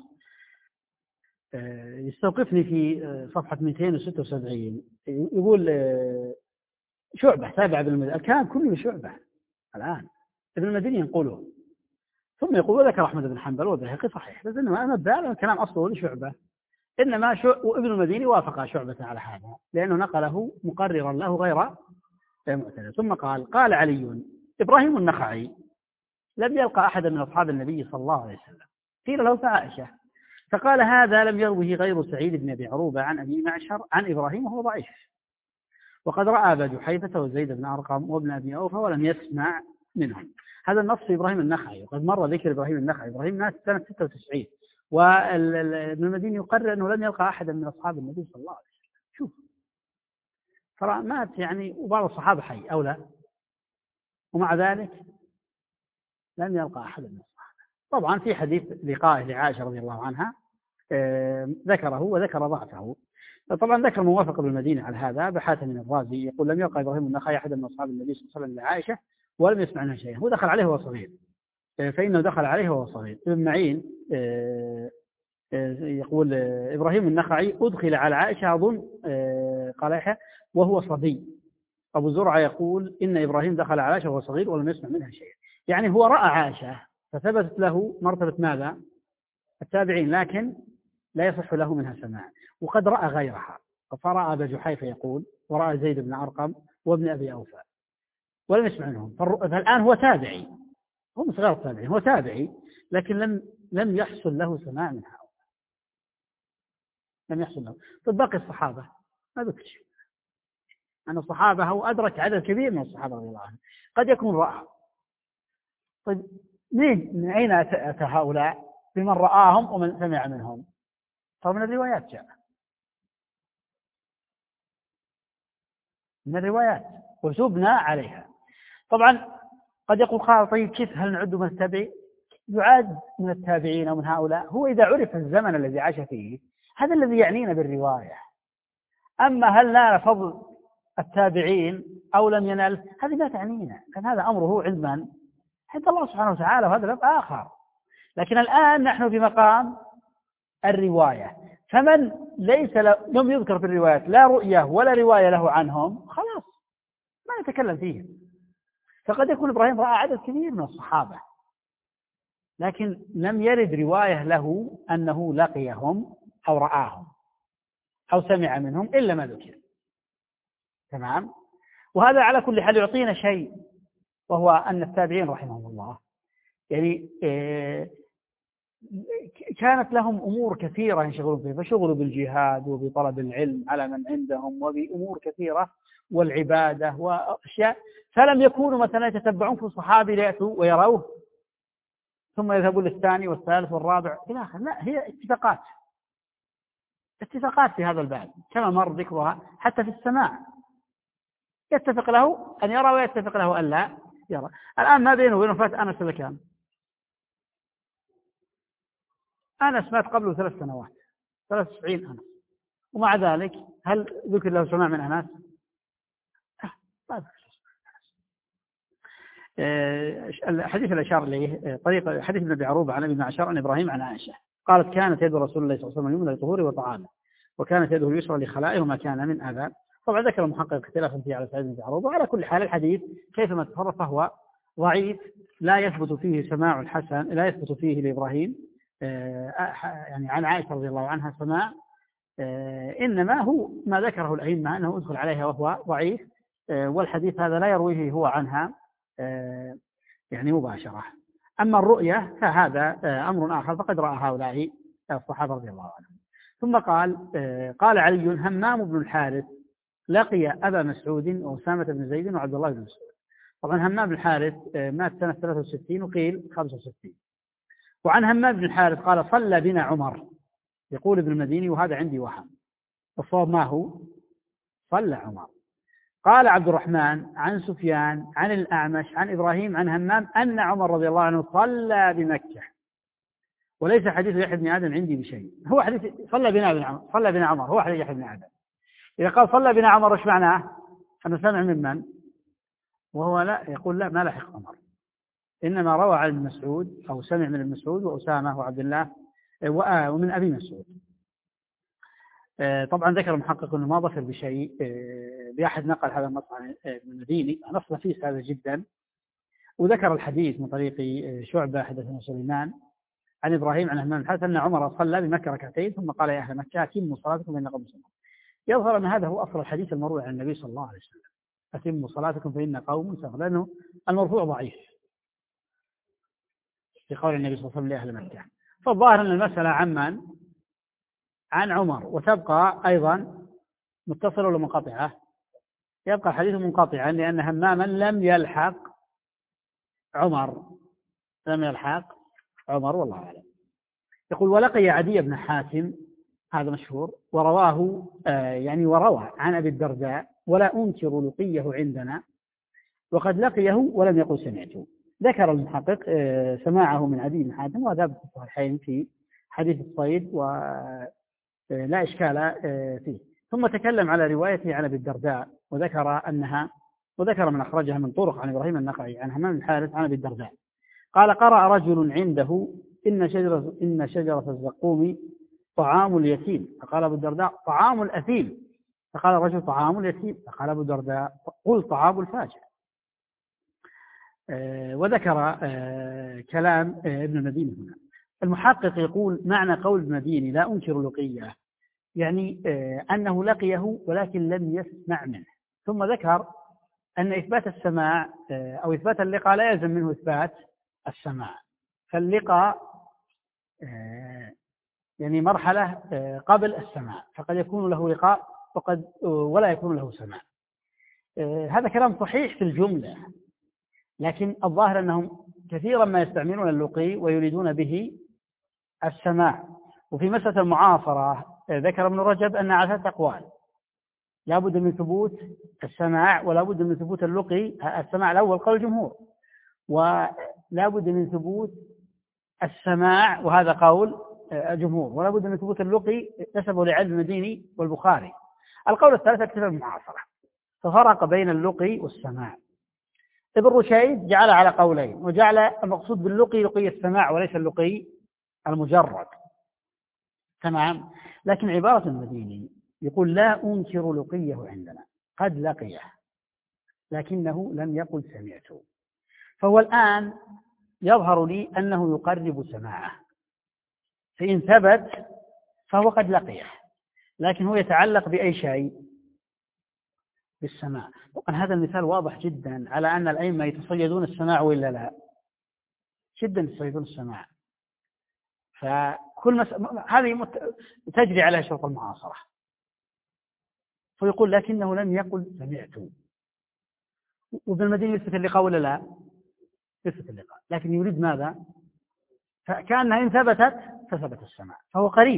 Speaker 1: يستوقفني في صفحة مئتين وستة وسبعين يقول شعبة تابع ابن المديني، الكلام كله شعبة الآن ابن المديني ينقله، ثم يقول وذكر أحمد بن حنبل والبيهقي صحيح، بس إنما أنا بال الكلام أصله لشعبة، إنما شو وابن المديني وافق شعبة على هذا لأنه نقله مقررا له غير معتدل. ثم قال قال علي إبراهيم النخعي لم يلقى أحدا من أصحاب النبي صلى الله عليه وسلم، قيل له فعائشة، فقال هذا لم يروه غير سعيد بن أبي عروبة عن أبي معشر عن إبراهيم وهو ضعيف، وقد رأى أبا جحيفة وزيد بن أرقم وابن أبي أوفى ولم يسمع منهم. هذا النص في إبراهيم النخعي، وقد مر ذكر إبراهيم النخعي. إبراهيم مات سنة ستة وتسعين وابن المديني يقرر أنه لم يلقى أحدا من أصحاب النبي صلى الله عليه وسلم. شوف ترى مات يعني وبعض الصحابة حي أو لا، ومع ذلك لم يلقى أحدا من الصحابة. طبعا في حديث لقائه لعائشة رضي الله عنها ذكره وذكر ضعفه. طبعا ذكر موافق ابن المديني على هذا بحاتم من الرازي، يقول لم يلقى إبراهيم النخعي أحدا من أصحاب النبي صلى الله عليه وسلم لعائشة ولم يسمع منها شيئا، هو دخل عليه وهو صغير، فإنه دخل عليه وهو صغير. ابن معين يقول إبراهيم النخعي أدخل على عائشة أظن قال يحيى وهو صبي. أبو زرعة يقول إن إبراهيم دخل على عائشة وهو صغير ولم يسمع منها شيئا، يعني هو رأى عائشة فثبتت له مرتبة ماذا؟ التابعين، لكن لا يصح له منها سماع. وقد رأى غيرها، فرأى أبا جحيفة يقول ورأى زيد بن أرقم وابن أبي أوفى ولم يسمع منهم. فالآن هو تابعي، هو صغير التابعين، هو تابعي لكن لم لم يحصل له سماع من هؤلاء، لم يحصل له. طيب باقي الصحابة ما ذكر شيء. أن الصحابة هو أدرك عدد كبير من الصحابة رضي الله عنهم، قد يكون رأى. طيب مين من أين أتى هؤلاء؟ بمن رآهم ومن سمع منهم. طيب من الروايات جاء، من الروايات وسبنا عليها. طبعا قد يقول قال طيب كيف هل نعد من التابعين؟ يعاد من التابعين ومن هؤلاء هو إذا عرف الزمن الذي عاش فيه، هذا الذي يعنينا بالرواية. أما هل نال فضل التابعين أو لم ينال هذه لا تعنينا، كان هذا أمره عند من؟ عند الله سبحانه وتعالى، وهذا باب آخر. لكن الآن نحن في مقام الرواية، فمن ليس لم يذكر في الروايات لا رؤية ولا رواية له عنهم خلاص ما نتكلم فيه. فقد يكون إبراهيم رأى عدد كبير من الصحابة لكن لم يرد رواية له أنه لقيهم أو رآهم أو سمع منهم إلا ما ذكر. تمام. وهذا على كل حال يعطينا شيء، وهو أن التابعين رحمهم الله يعني كانت لهم أمور كثيرة ينشغلون فيها، فشغلوا بالجهاد وبطلب العلم على من عندهم وبأمور كثيرة والعبادة وأشياء، فلم يكونوا مثلا يتتبعون في صحابي ليأتوا ويروه ثم يذهبون للثاني والثالث والرابع إلى آخره. لا، هي اتفاقات اتفاقات في هذا الباب كما مر ذكرها حتى في السماع، يتفق له أن يرى ويتفق له أن لا يرى. الآن ما بينه وبين وفاة أنس كان أنس مات قبله ثلاث سنوات ثلاث وتسعين أنس، ومع ذلك هل ذكر له سماع من أنس؟ لا ذكر. الحديث الأشار إليه طريق حديث ابن أبي عروبة عن ابن عشر عن إبراهيم عن عائشة قالت كانت يد رسول الله صلى الله عليه وسلم يمنى لطهوره وطعامه، وكانت يده اليسرى لخلائه وما كان من أذى. طبعا ذكر المحقق اختلافا فيه على سعيد بن عروبة. وعلى كل حال الحديث كيفما تصرف فهو ضعيف، لا يثبت فيه سماع الحسن، لا يثبت فيه لإبراهيم يعني عن عائشة رضي الله عنها سماع، إنما هو ما ذكره الأئمة أنه أدخل عليها وهو ضعيف، والحديث هذا لا يرويه هو عنها يعني مباشرة. أما الرؤية فهذا أمر آخر، فقد رأى هؤلاء الصحابة رضي الله عنهم. ثم قال قال علي همام بن الحارث لقي أبا مسعود وأسامة بن زيد وعبد الله بن مسعود. طبعا همام بن الحارث مات سنة ثلاثة وستين وقيل خمسة وستين. وعن همام بن الحارث قال صلى بنا عمر، يقول ابن المديني وهذا عندي وهم، الصواب ما هو صلى عمر. قال عبد الرحمن عن سفيان عن الأعمش عن إبراهيم عن همام أن عمر رضي الله عنه صلى بمكة، وليس حديث يحيى بن آدم عندي بشيء. هو حديث صلى بنا بن عمر، صلى بنا عمر هو حديث يحيى بن آدم. إذا قال صلى بنا عمر وش معناه؟ أنه سمع من من؟ وهو لا يقول لا ما لحق عمر، إنما روى عن ابن مسعود أو سمع من ابن مسعود وأسامة وعبد الله ومن أبي مسعود. طبعا ذكر المحقق أنه ما ظفر بشيء بأحد نقل هذا النص عن ابن المديني، نص نفيس هذا جدا. وذكر الحديث من طريق شعبة حدثنا سليمان عن إبراهيم عن همام الحارث أن عمر صلى بمكة ركعتين ثم قال يا أهل مكة أتموا صلاتكم فإن قوم سمعوا. يظهر أن هذا هو أصل الحديث المروي عن النبي صلى الله عليه وسلم، أتموا صلاتكم فإن قوم سمعوا، لأنه المرفوع ضعيف في قول النبي صلى الله عليه وسلم لأهل مكة. فالظاهر أن المسألة عمن عن عمر، وتبقى أيضا متصلة ولا منقطعة؟ يبقى الحديث منقطعا لأن هماما لم يلحق عمر، لم يلحق عمر والله أعلم. يقول ولقي عدي بن حاتم، هذا مشهور، ورواه آه يعني وروى عن أبي الدرداء ولا أنكر لقيه عندنا، وقد لقيه ولم يقل سمعته. ذكر المحقق آه سماعه من عدي بن حاتم، وهذا في الصحيحين في حديث الصيد ولا إشكال آه فيه. ثم تكلم على روايته عن أبي الدرداء وذكر أنها وذكر من أخرجها من طرق عن إبراهيم النخعي عن همام الحارث عن أبي الدرداء قال قرأ رجل عنده إن شجرة, إن شجرة الزقوم طعام اليتيم، فقال أبو الدرداء طعام الأثيم، فقال الرجل طعام اليتيم، فقال أبو الدرداء قل طعام الفاجر. آه وذكر آه كلام آه ابن المديني هنا. المحقق يقول معنى قول ابن المديني لا أنكر لقيه، يعني آه أنه لقيه ولكن لم يسمع منه. ثم ذكر أن إثبات السماع آه أو إثبات اللقاء لا يلزم منه إثبات السماع، فاللقاء آه يعني مرحلة آه قبل السماع، فقد يكون له لقاء وقد ولا يكون له سماع. آه هذا كلام صحيح في الجملة، لكن الظاهر أنهم كثيرا ما يستعملون اللقي ويريدون به السماع. وفي مسألة المعاصرة آه ذكر ابن رجب أن على ثلاث أقوال: لا بد من ثبوت السماع، ولا بد من ثبوت اللقي، السماع الأول قول الجمهور، ولا بد من ثبوت السماع وهذا قول الجمهور، ولا بد من ثبوت اللقي نسبه لعلم المديني والبخاري. القول الثالث اكتفى بالمعاصرة، ففرق بين اللقي والسماع. ابن رشيد جعل على قولين، وجعل المقصود باللقي لقي السماع وليس اللقي المجرد. تمام. لكن عبارة المديني يقول لا أنكر لقيه عندنا، قد لقيه لكنه لم يقل سمعته، فهو الآن يظهر لي أنه يقرب سماعه، فإن ثبت فهو قد لقيه، لكن هو يتعلق بأي شيء؟ بالسماع. طبعا هذا المثال واضح جدا على أن الأئمة يتصيدون السماع وإلا لا، جدا يتصيدون السماع. فكل مس... هذه مت... تجري عليها شرط المعاصرة، فيقول لكنه لم يقل سمعته. وابن المديني يثبت اللقاء ولا لا؟ يثبت اللقاء، لكن يريد ماذا؟ فكأنها إن ثبتت فثبت السماع، فهو قريب.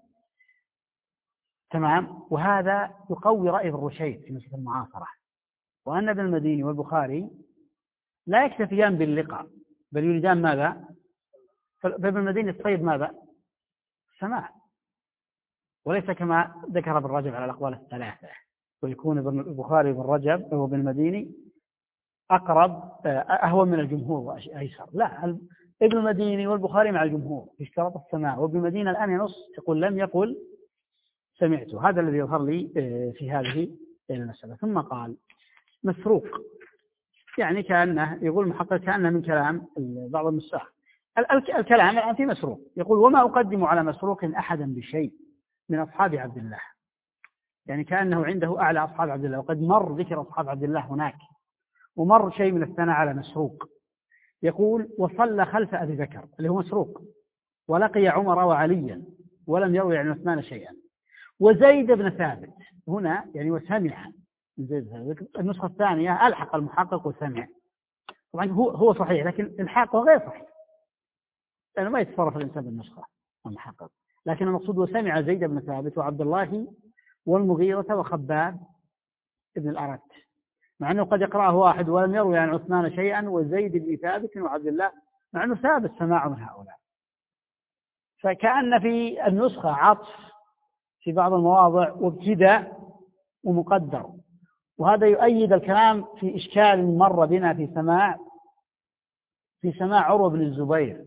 Speaker 1: تمام. وهذا يقوي رأي ابن رشيد في مسألة المعاصرة، وأن ابن المديني والبخاري لا يكتفيان باللقاء بل يريدان ماذا؟ فابن المديني يتصيد ماذا؟ السماع، وليس كما ذكر ابن رجب على الأقوال الثلاثة، ويكون ابن البخاري وابن رجب وابن المديني أقرب أهون من الجمهور وأيسر. لا، ابن المديني والبخاري مع الجمهور في اشتراط السماع، وابن المديني الآن ينص يقول لم يقل سمعته. هذا الذي يظهر لي في هذه المسألة. ثم قال مسروق، يعني كأنه يقول محقق كأنه من كلام بعض النساخ. الكلام الآن في مسروق، يقول وما أقدم على مسروق أحدا بشيء من أصحاب عبد الله، يعني كأنه عنده أعلى أصحاب عبد الله، وقد مر ذكر أصحاب عبد الله هناك، ومر شيء من الثناء على مسروق. يقول وصلى خلف أبي بكر اللي هو مسروق، ولقي عمر وعليا ولم يروي عن عثمان شيئا، وزيد بن ثابت هنا يعني وسمع زيد ثابت. النسخة الثانية ألحق المحقق وسمع، طبعا هو هو صحيح، لكن الحاق غير صحيح لأنه ما يتصرف الإنسان بالنسخة المحقق، لكن المقصود وسمع زيد بن ثابت وعبد الله والمغيرة وخباب ابن الأرت، مع أنه قد يقرأه واحد ولم يروي عن عثمان شيئا، وزيد بن ثابت وعبد الله، مع أنه ثابت سماع من هؤلاء. فكأن في النسخة عطف في بعض المواضع وابتداء ومقدر، وهذا يؤيد الكلام في إشكال مر بنا في سماع في سماع عروة بن الزبير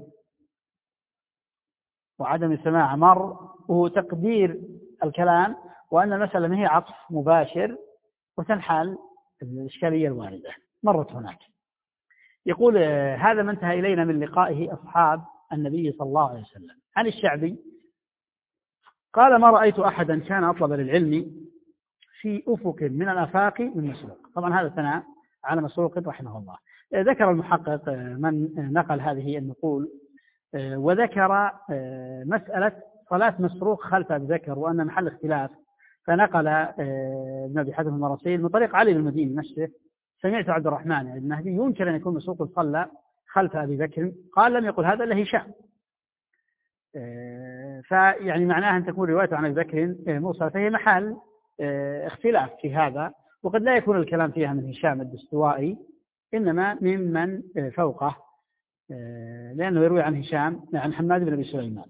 Speaker 1: وعدم سماع مر، وهو تقدير الكلام وأن المسألة ما هي عطف مباشر وتنحل الإشكالية الواردة مرت هناك. يقول هذا ما انتهى إلينا من لقائه أصحاب النبي صلى الله عليه وسلم. عن الشعبي قال ما رأيت أحدا كان أطلب للعلم في أفق من الآفاق من مسروق. طبعا هذا ثناء على مسروق رحمه الله. ذكر المحقق من نقل هذه النقول، وذكر مسألة صلاة مسروق خلف أبي بكر وأن محل اختلاف، فنقل ابن أبي حاتم المراسيل من طريق علي بن المديني نفسه سمعت عبد الرحمن بن المهدي ينكر أن يكون مسروق صلى خلف أبي بكر، قال لم يقل هذا إلا هشام. فيعني معناها أن تكون روايته عن أبي بكر مرسلة، فهي محل اختلاف في هذا، وقد لا يكون الكلام فيها من هشام الدستوائي، إنما ممن فوقه، لأنه يروي عن هشام عن حماد بن أبي سليمان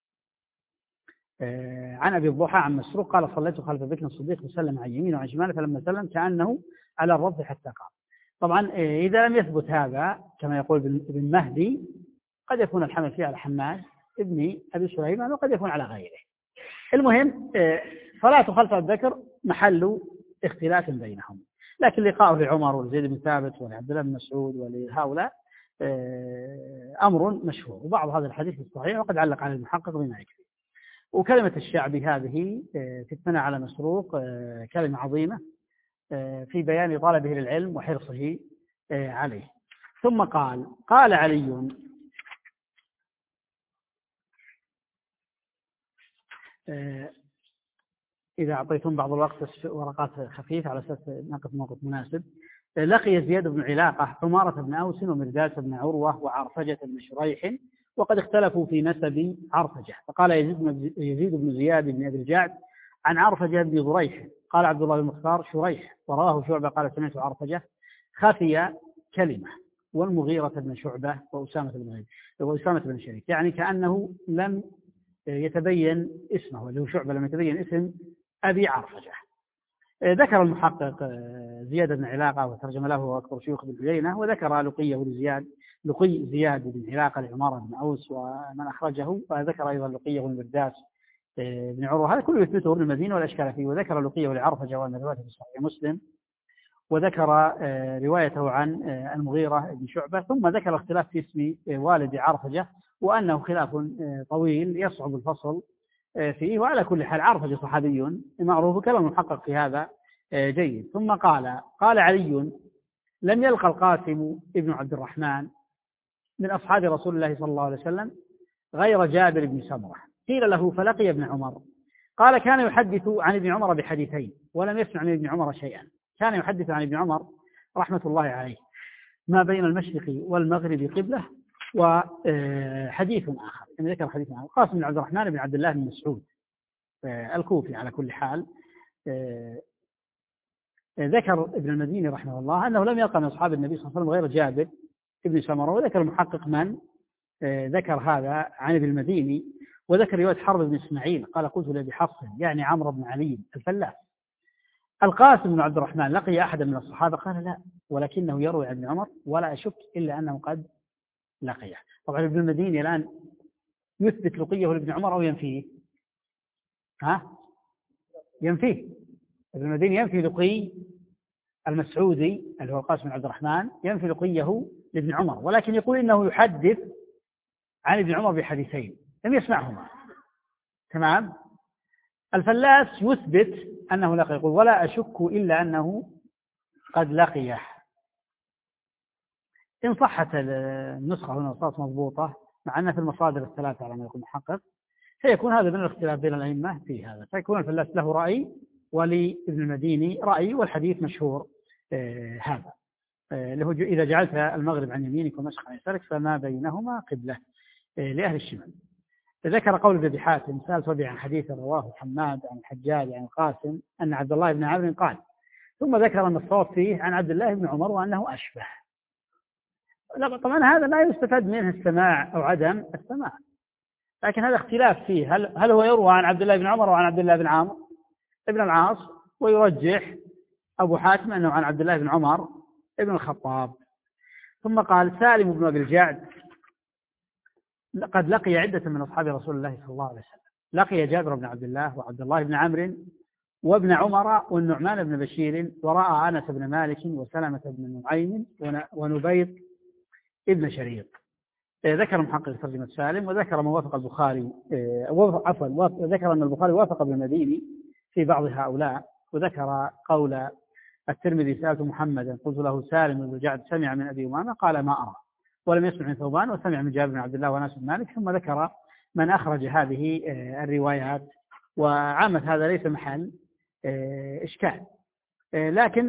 Speaker 1: عن أبي الضحى عن مسروق قال صليت خلف بكر الصديق فسلم عن يمينه وعن شماله فلما سلم كأنه على الرض حتى قام. طبعا إذا لم يثبت هذا كما يقول ابن مهدي قد يكون الحمل فيه على حماد ابن أبي سليمان وقد يكون على غيره. المهم صلاة خلف أبي بكر محل اختلاف بينهم، لكن لقاءه لعمر ولزيد بن ثابت ولعبد الله بن مسعود ولهؤلاء أمر مشهور، وبعض هذا الحديث الصحيح وقد علق على المحقق بما يكفي. وكلمة الشعبي هذه في الثناء على مسروق كلمة عظيمة في بيان طلبه للعلم وحرصه عليه. ثم قال قال علي إذا أعطيتم بعض الوقت ورقات خفيفة على أساس نقف موقف مناسب. لقي زياد بن علاقة عمارة بن أوس ومرداس بن عروة وعرفجة بن شريح وقد اختلفوا في نسب عرفجة، فقال يزيد, يزيد بن زياد بن أبي الجعد عن عرفجة بن ضريح قال عبد الله بن مختار شريح، وراه شعبة قال سمعت عرفجة خفي كلمة، والمغيرة بن شعبة وأسامة بن وأسامة بن شريك، يعني كأنه لم يتبين اسمه، اللي هو شعبة لم يتبين اسم أبي عرفجة. ذكر المحقق زياد بن علاقة وترجم له وأكبر شيوخ بن عيينة، وذكر لقيه لزياد لقي زياد بن علاقة لعمارة بن أوس ومن أخرجه، وذكر أيضا لقيه لمرداس بن عروة، هذا كله يثبته ابن المدينة والأشكال فيه. وذكر لقيه لعرفجة وأن روايته في صحيح مسلم، وذكر روايته عن المغيرة بن شعبة، ثم ذكر اختلاف في اسم والد عرفجة وأنه خلاف طويل يصعب الفصل فيه، وعلى كل حال عرفجة صحابي معروف، كلام محقق في هذا جيد. ثم قال قال علي لم يلقى القاسم ابن عبد الرحمن من أصحاب رسول الله صلى الله عليه وسلم غير جابر بن سمرة. قيل له فلقي ابن عمر قال كان يحدث عن ابن عمر بحديثين ولم يسمع من ابن عمر شيئا. كان يحدث عن ابن عمر رحمة الله عليه ما بين المشرق والمغرب قبلة، وحديث آخر يعني ذكر حديث آخر قاسم بن عبد الرحمن بن عبد الله بن مسعود الكوفي على كل حال. ذكر ابن المديني رحمه الله أنه لم يلقى من أصحاب النبي صلى الله عليه وسلم غير جابر ابن سمرة، وذكر المحقق من ذكر هذا عن ابن المديني، وذكر رواية حرب بن إسماعيل قال قلت لأبي حفص يعني عمرو بن علي الفلاس القاسم بن عبد الرحمن لقي أحدا من الصحابة؟ قال لا، ولكنه يروي عن ابن عمر ولا أشك إلا أنه قد لقيه. طبعا ابن المديني الآن يثبت لقيه لابن عمر أو ينفيه؟ ها؟ ينفيه. ابن المديني ينفي لقي المسعودي اللي هو القاسم بن عبد الرحمن، ينفي لقيه لابن عمر، ولكن يقول إنه يحدث عن ابن عمر بحديثين لم يسمعهما. تمام. الفلاس يثبت أنه لقي، يقول ولا أشك إلا أنه قد لقيه. إن صحت النسخة هنا صارت مضبوطة مع أن في المصادر الثلاثة على ما يكون محقق، سيكون هذا من الاختلاف بين الأئمة في هذا، فيكون الفلاس له رأي ولابن المديني رأي، والحديث مشهور آه هذا آه له إذا جعلت المغرب عن يمينك ومشرق عن يسارك فما بينهما قبلة آه لأهل الشمال. ذكر قول ابن حاتم سأل صبي عن حديث رواه حماد عن الحجاج عن القاسم أن عبد الله بن عمرو قال، ثم ذكر أن الصواب فيه عن عبد الله بن عمر وأنه أشبه. لا طبعا هذا لا يستفاد منه السماع أو عدم السماع، لكن هذا اختلاف فيه، هل, هل هو يروى عن عبد الله بن عمر وعن عبد الله بن عامر ابن العاص، ويرجح أبو حاتم أنه عن عبد الله بن عمر ابن الخطاب. ثم قال سالم بن أبي الجعد قد لقي عدة من أصحاب رسول الله صلى الله عليه وسلم، لقي جابر بن عبد الله وعبد الله بن عمرو وابن عمر والنعمان بن بشير، ورأى أنس بن مالك وسلمة بن نعيم ونبيض ابن شريط. ذكر محقق ترجمة سالم، وذكر ما وافق البخاري عفوا ذكر أن البخاري وافق ابن المديني في بعض هؤلاء، وذكر قول الترمذي سألت محمدا قلت له سالم بن جعد سمع من أبي أمامة قال ما أرى، ولم يسمع من ثوبان وسمع من جابر بن عبد الله وأنس بن مالك. ثم ذكر من أخرج هذه الروايات، وعامة هذا ليس محل إشكال، لكن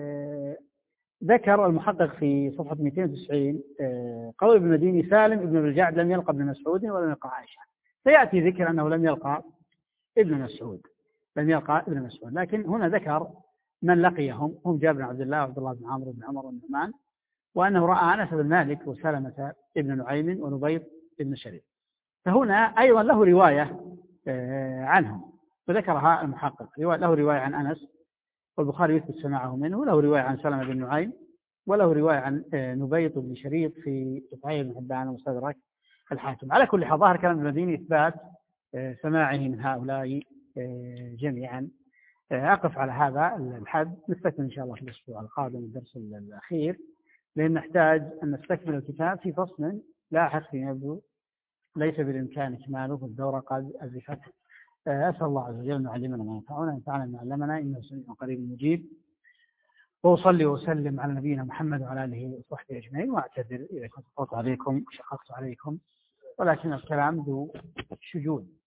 Speaker 1: ذكر المحقق في صفحة مئتين وتسعين قول ابن المديني سالم ابن الجعد لم يلقى ابن مسعود ولم يلقى عائشة، سيأتي ذكر أنه لم يلقى ابن مسعود لم يلقى ابن مسعود لكن هنا ذكر من لقيهم هم جابر بن عبد الله وعبد الله بن عمرو بن عمر بن نعمان، وأنه رأى أنس بن مالك وسلمة ابن نعيم ونبيض ابن شريف. فهنا أيضا له رواية عنهم وذكرها المحقق، له رواية عن أنس والبخاري يثبت سماعه منه، وله رواية عن سلمة بن نعيم، وله رواية عن نبيض بن شريف في صحيح ابن حبان ومستدرك الحاكم. على كل حال ظاهر كلام المديني إثبات سماعه من هؤلاء جميعا. أقف على هذا الحد، نستكمل إن شاء الله في الأسبوع القادم الدرس الأخير، لأن نحتاج أن نستكمل الكتاب في فصل لاحق يبدو ليس بالإمكان إكماله في الدورة قد أزفت. أسأل الله عز وجل أن يعلمنا ما ينفعنا ينفعنا ما علمنا إنه سميع قريب مجيب. وأصلي وسلم على نبينا محمد وعلى آله وصحبه أجمعين، وأعتذر إذا كنت طلت عليكم وشققت عليكم، ولكن الكلام ذو شجون.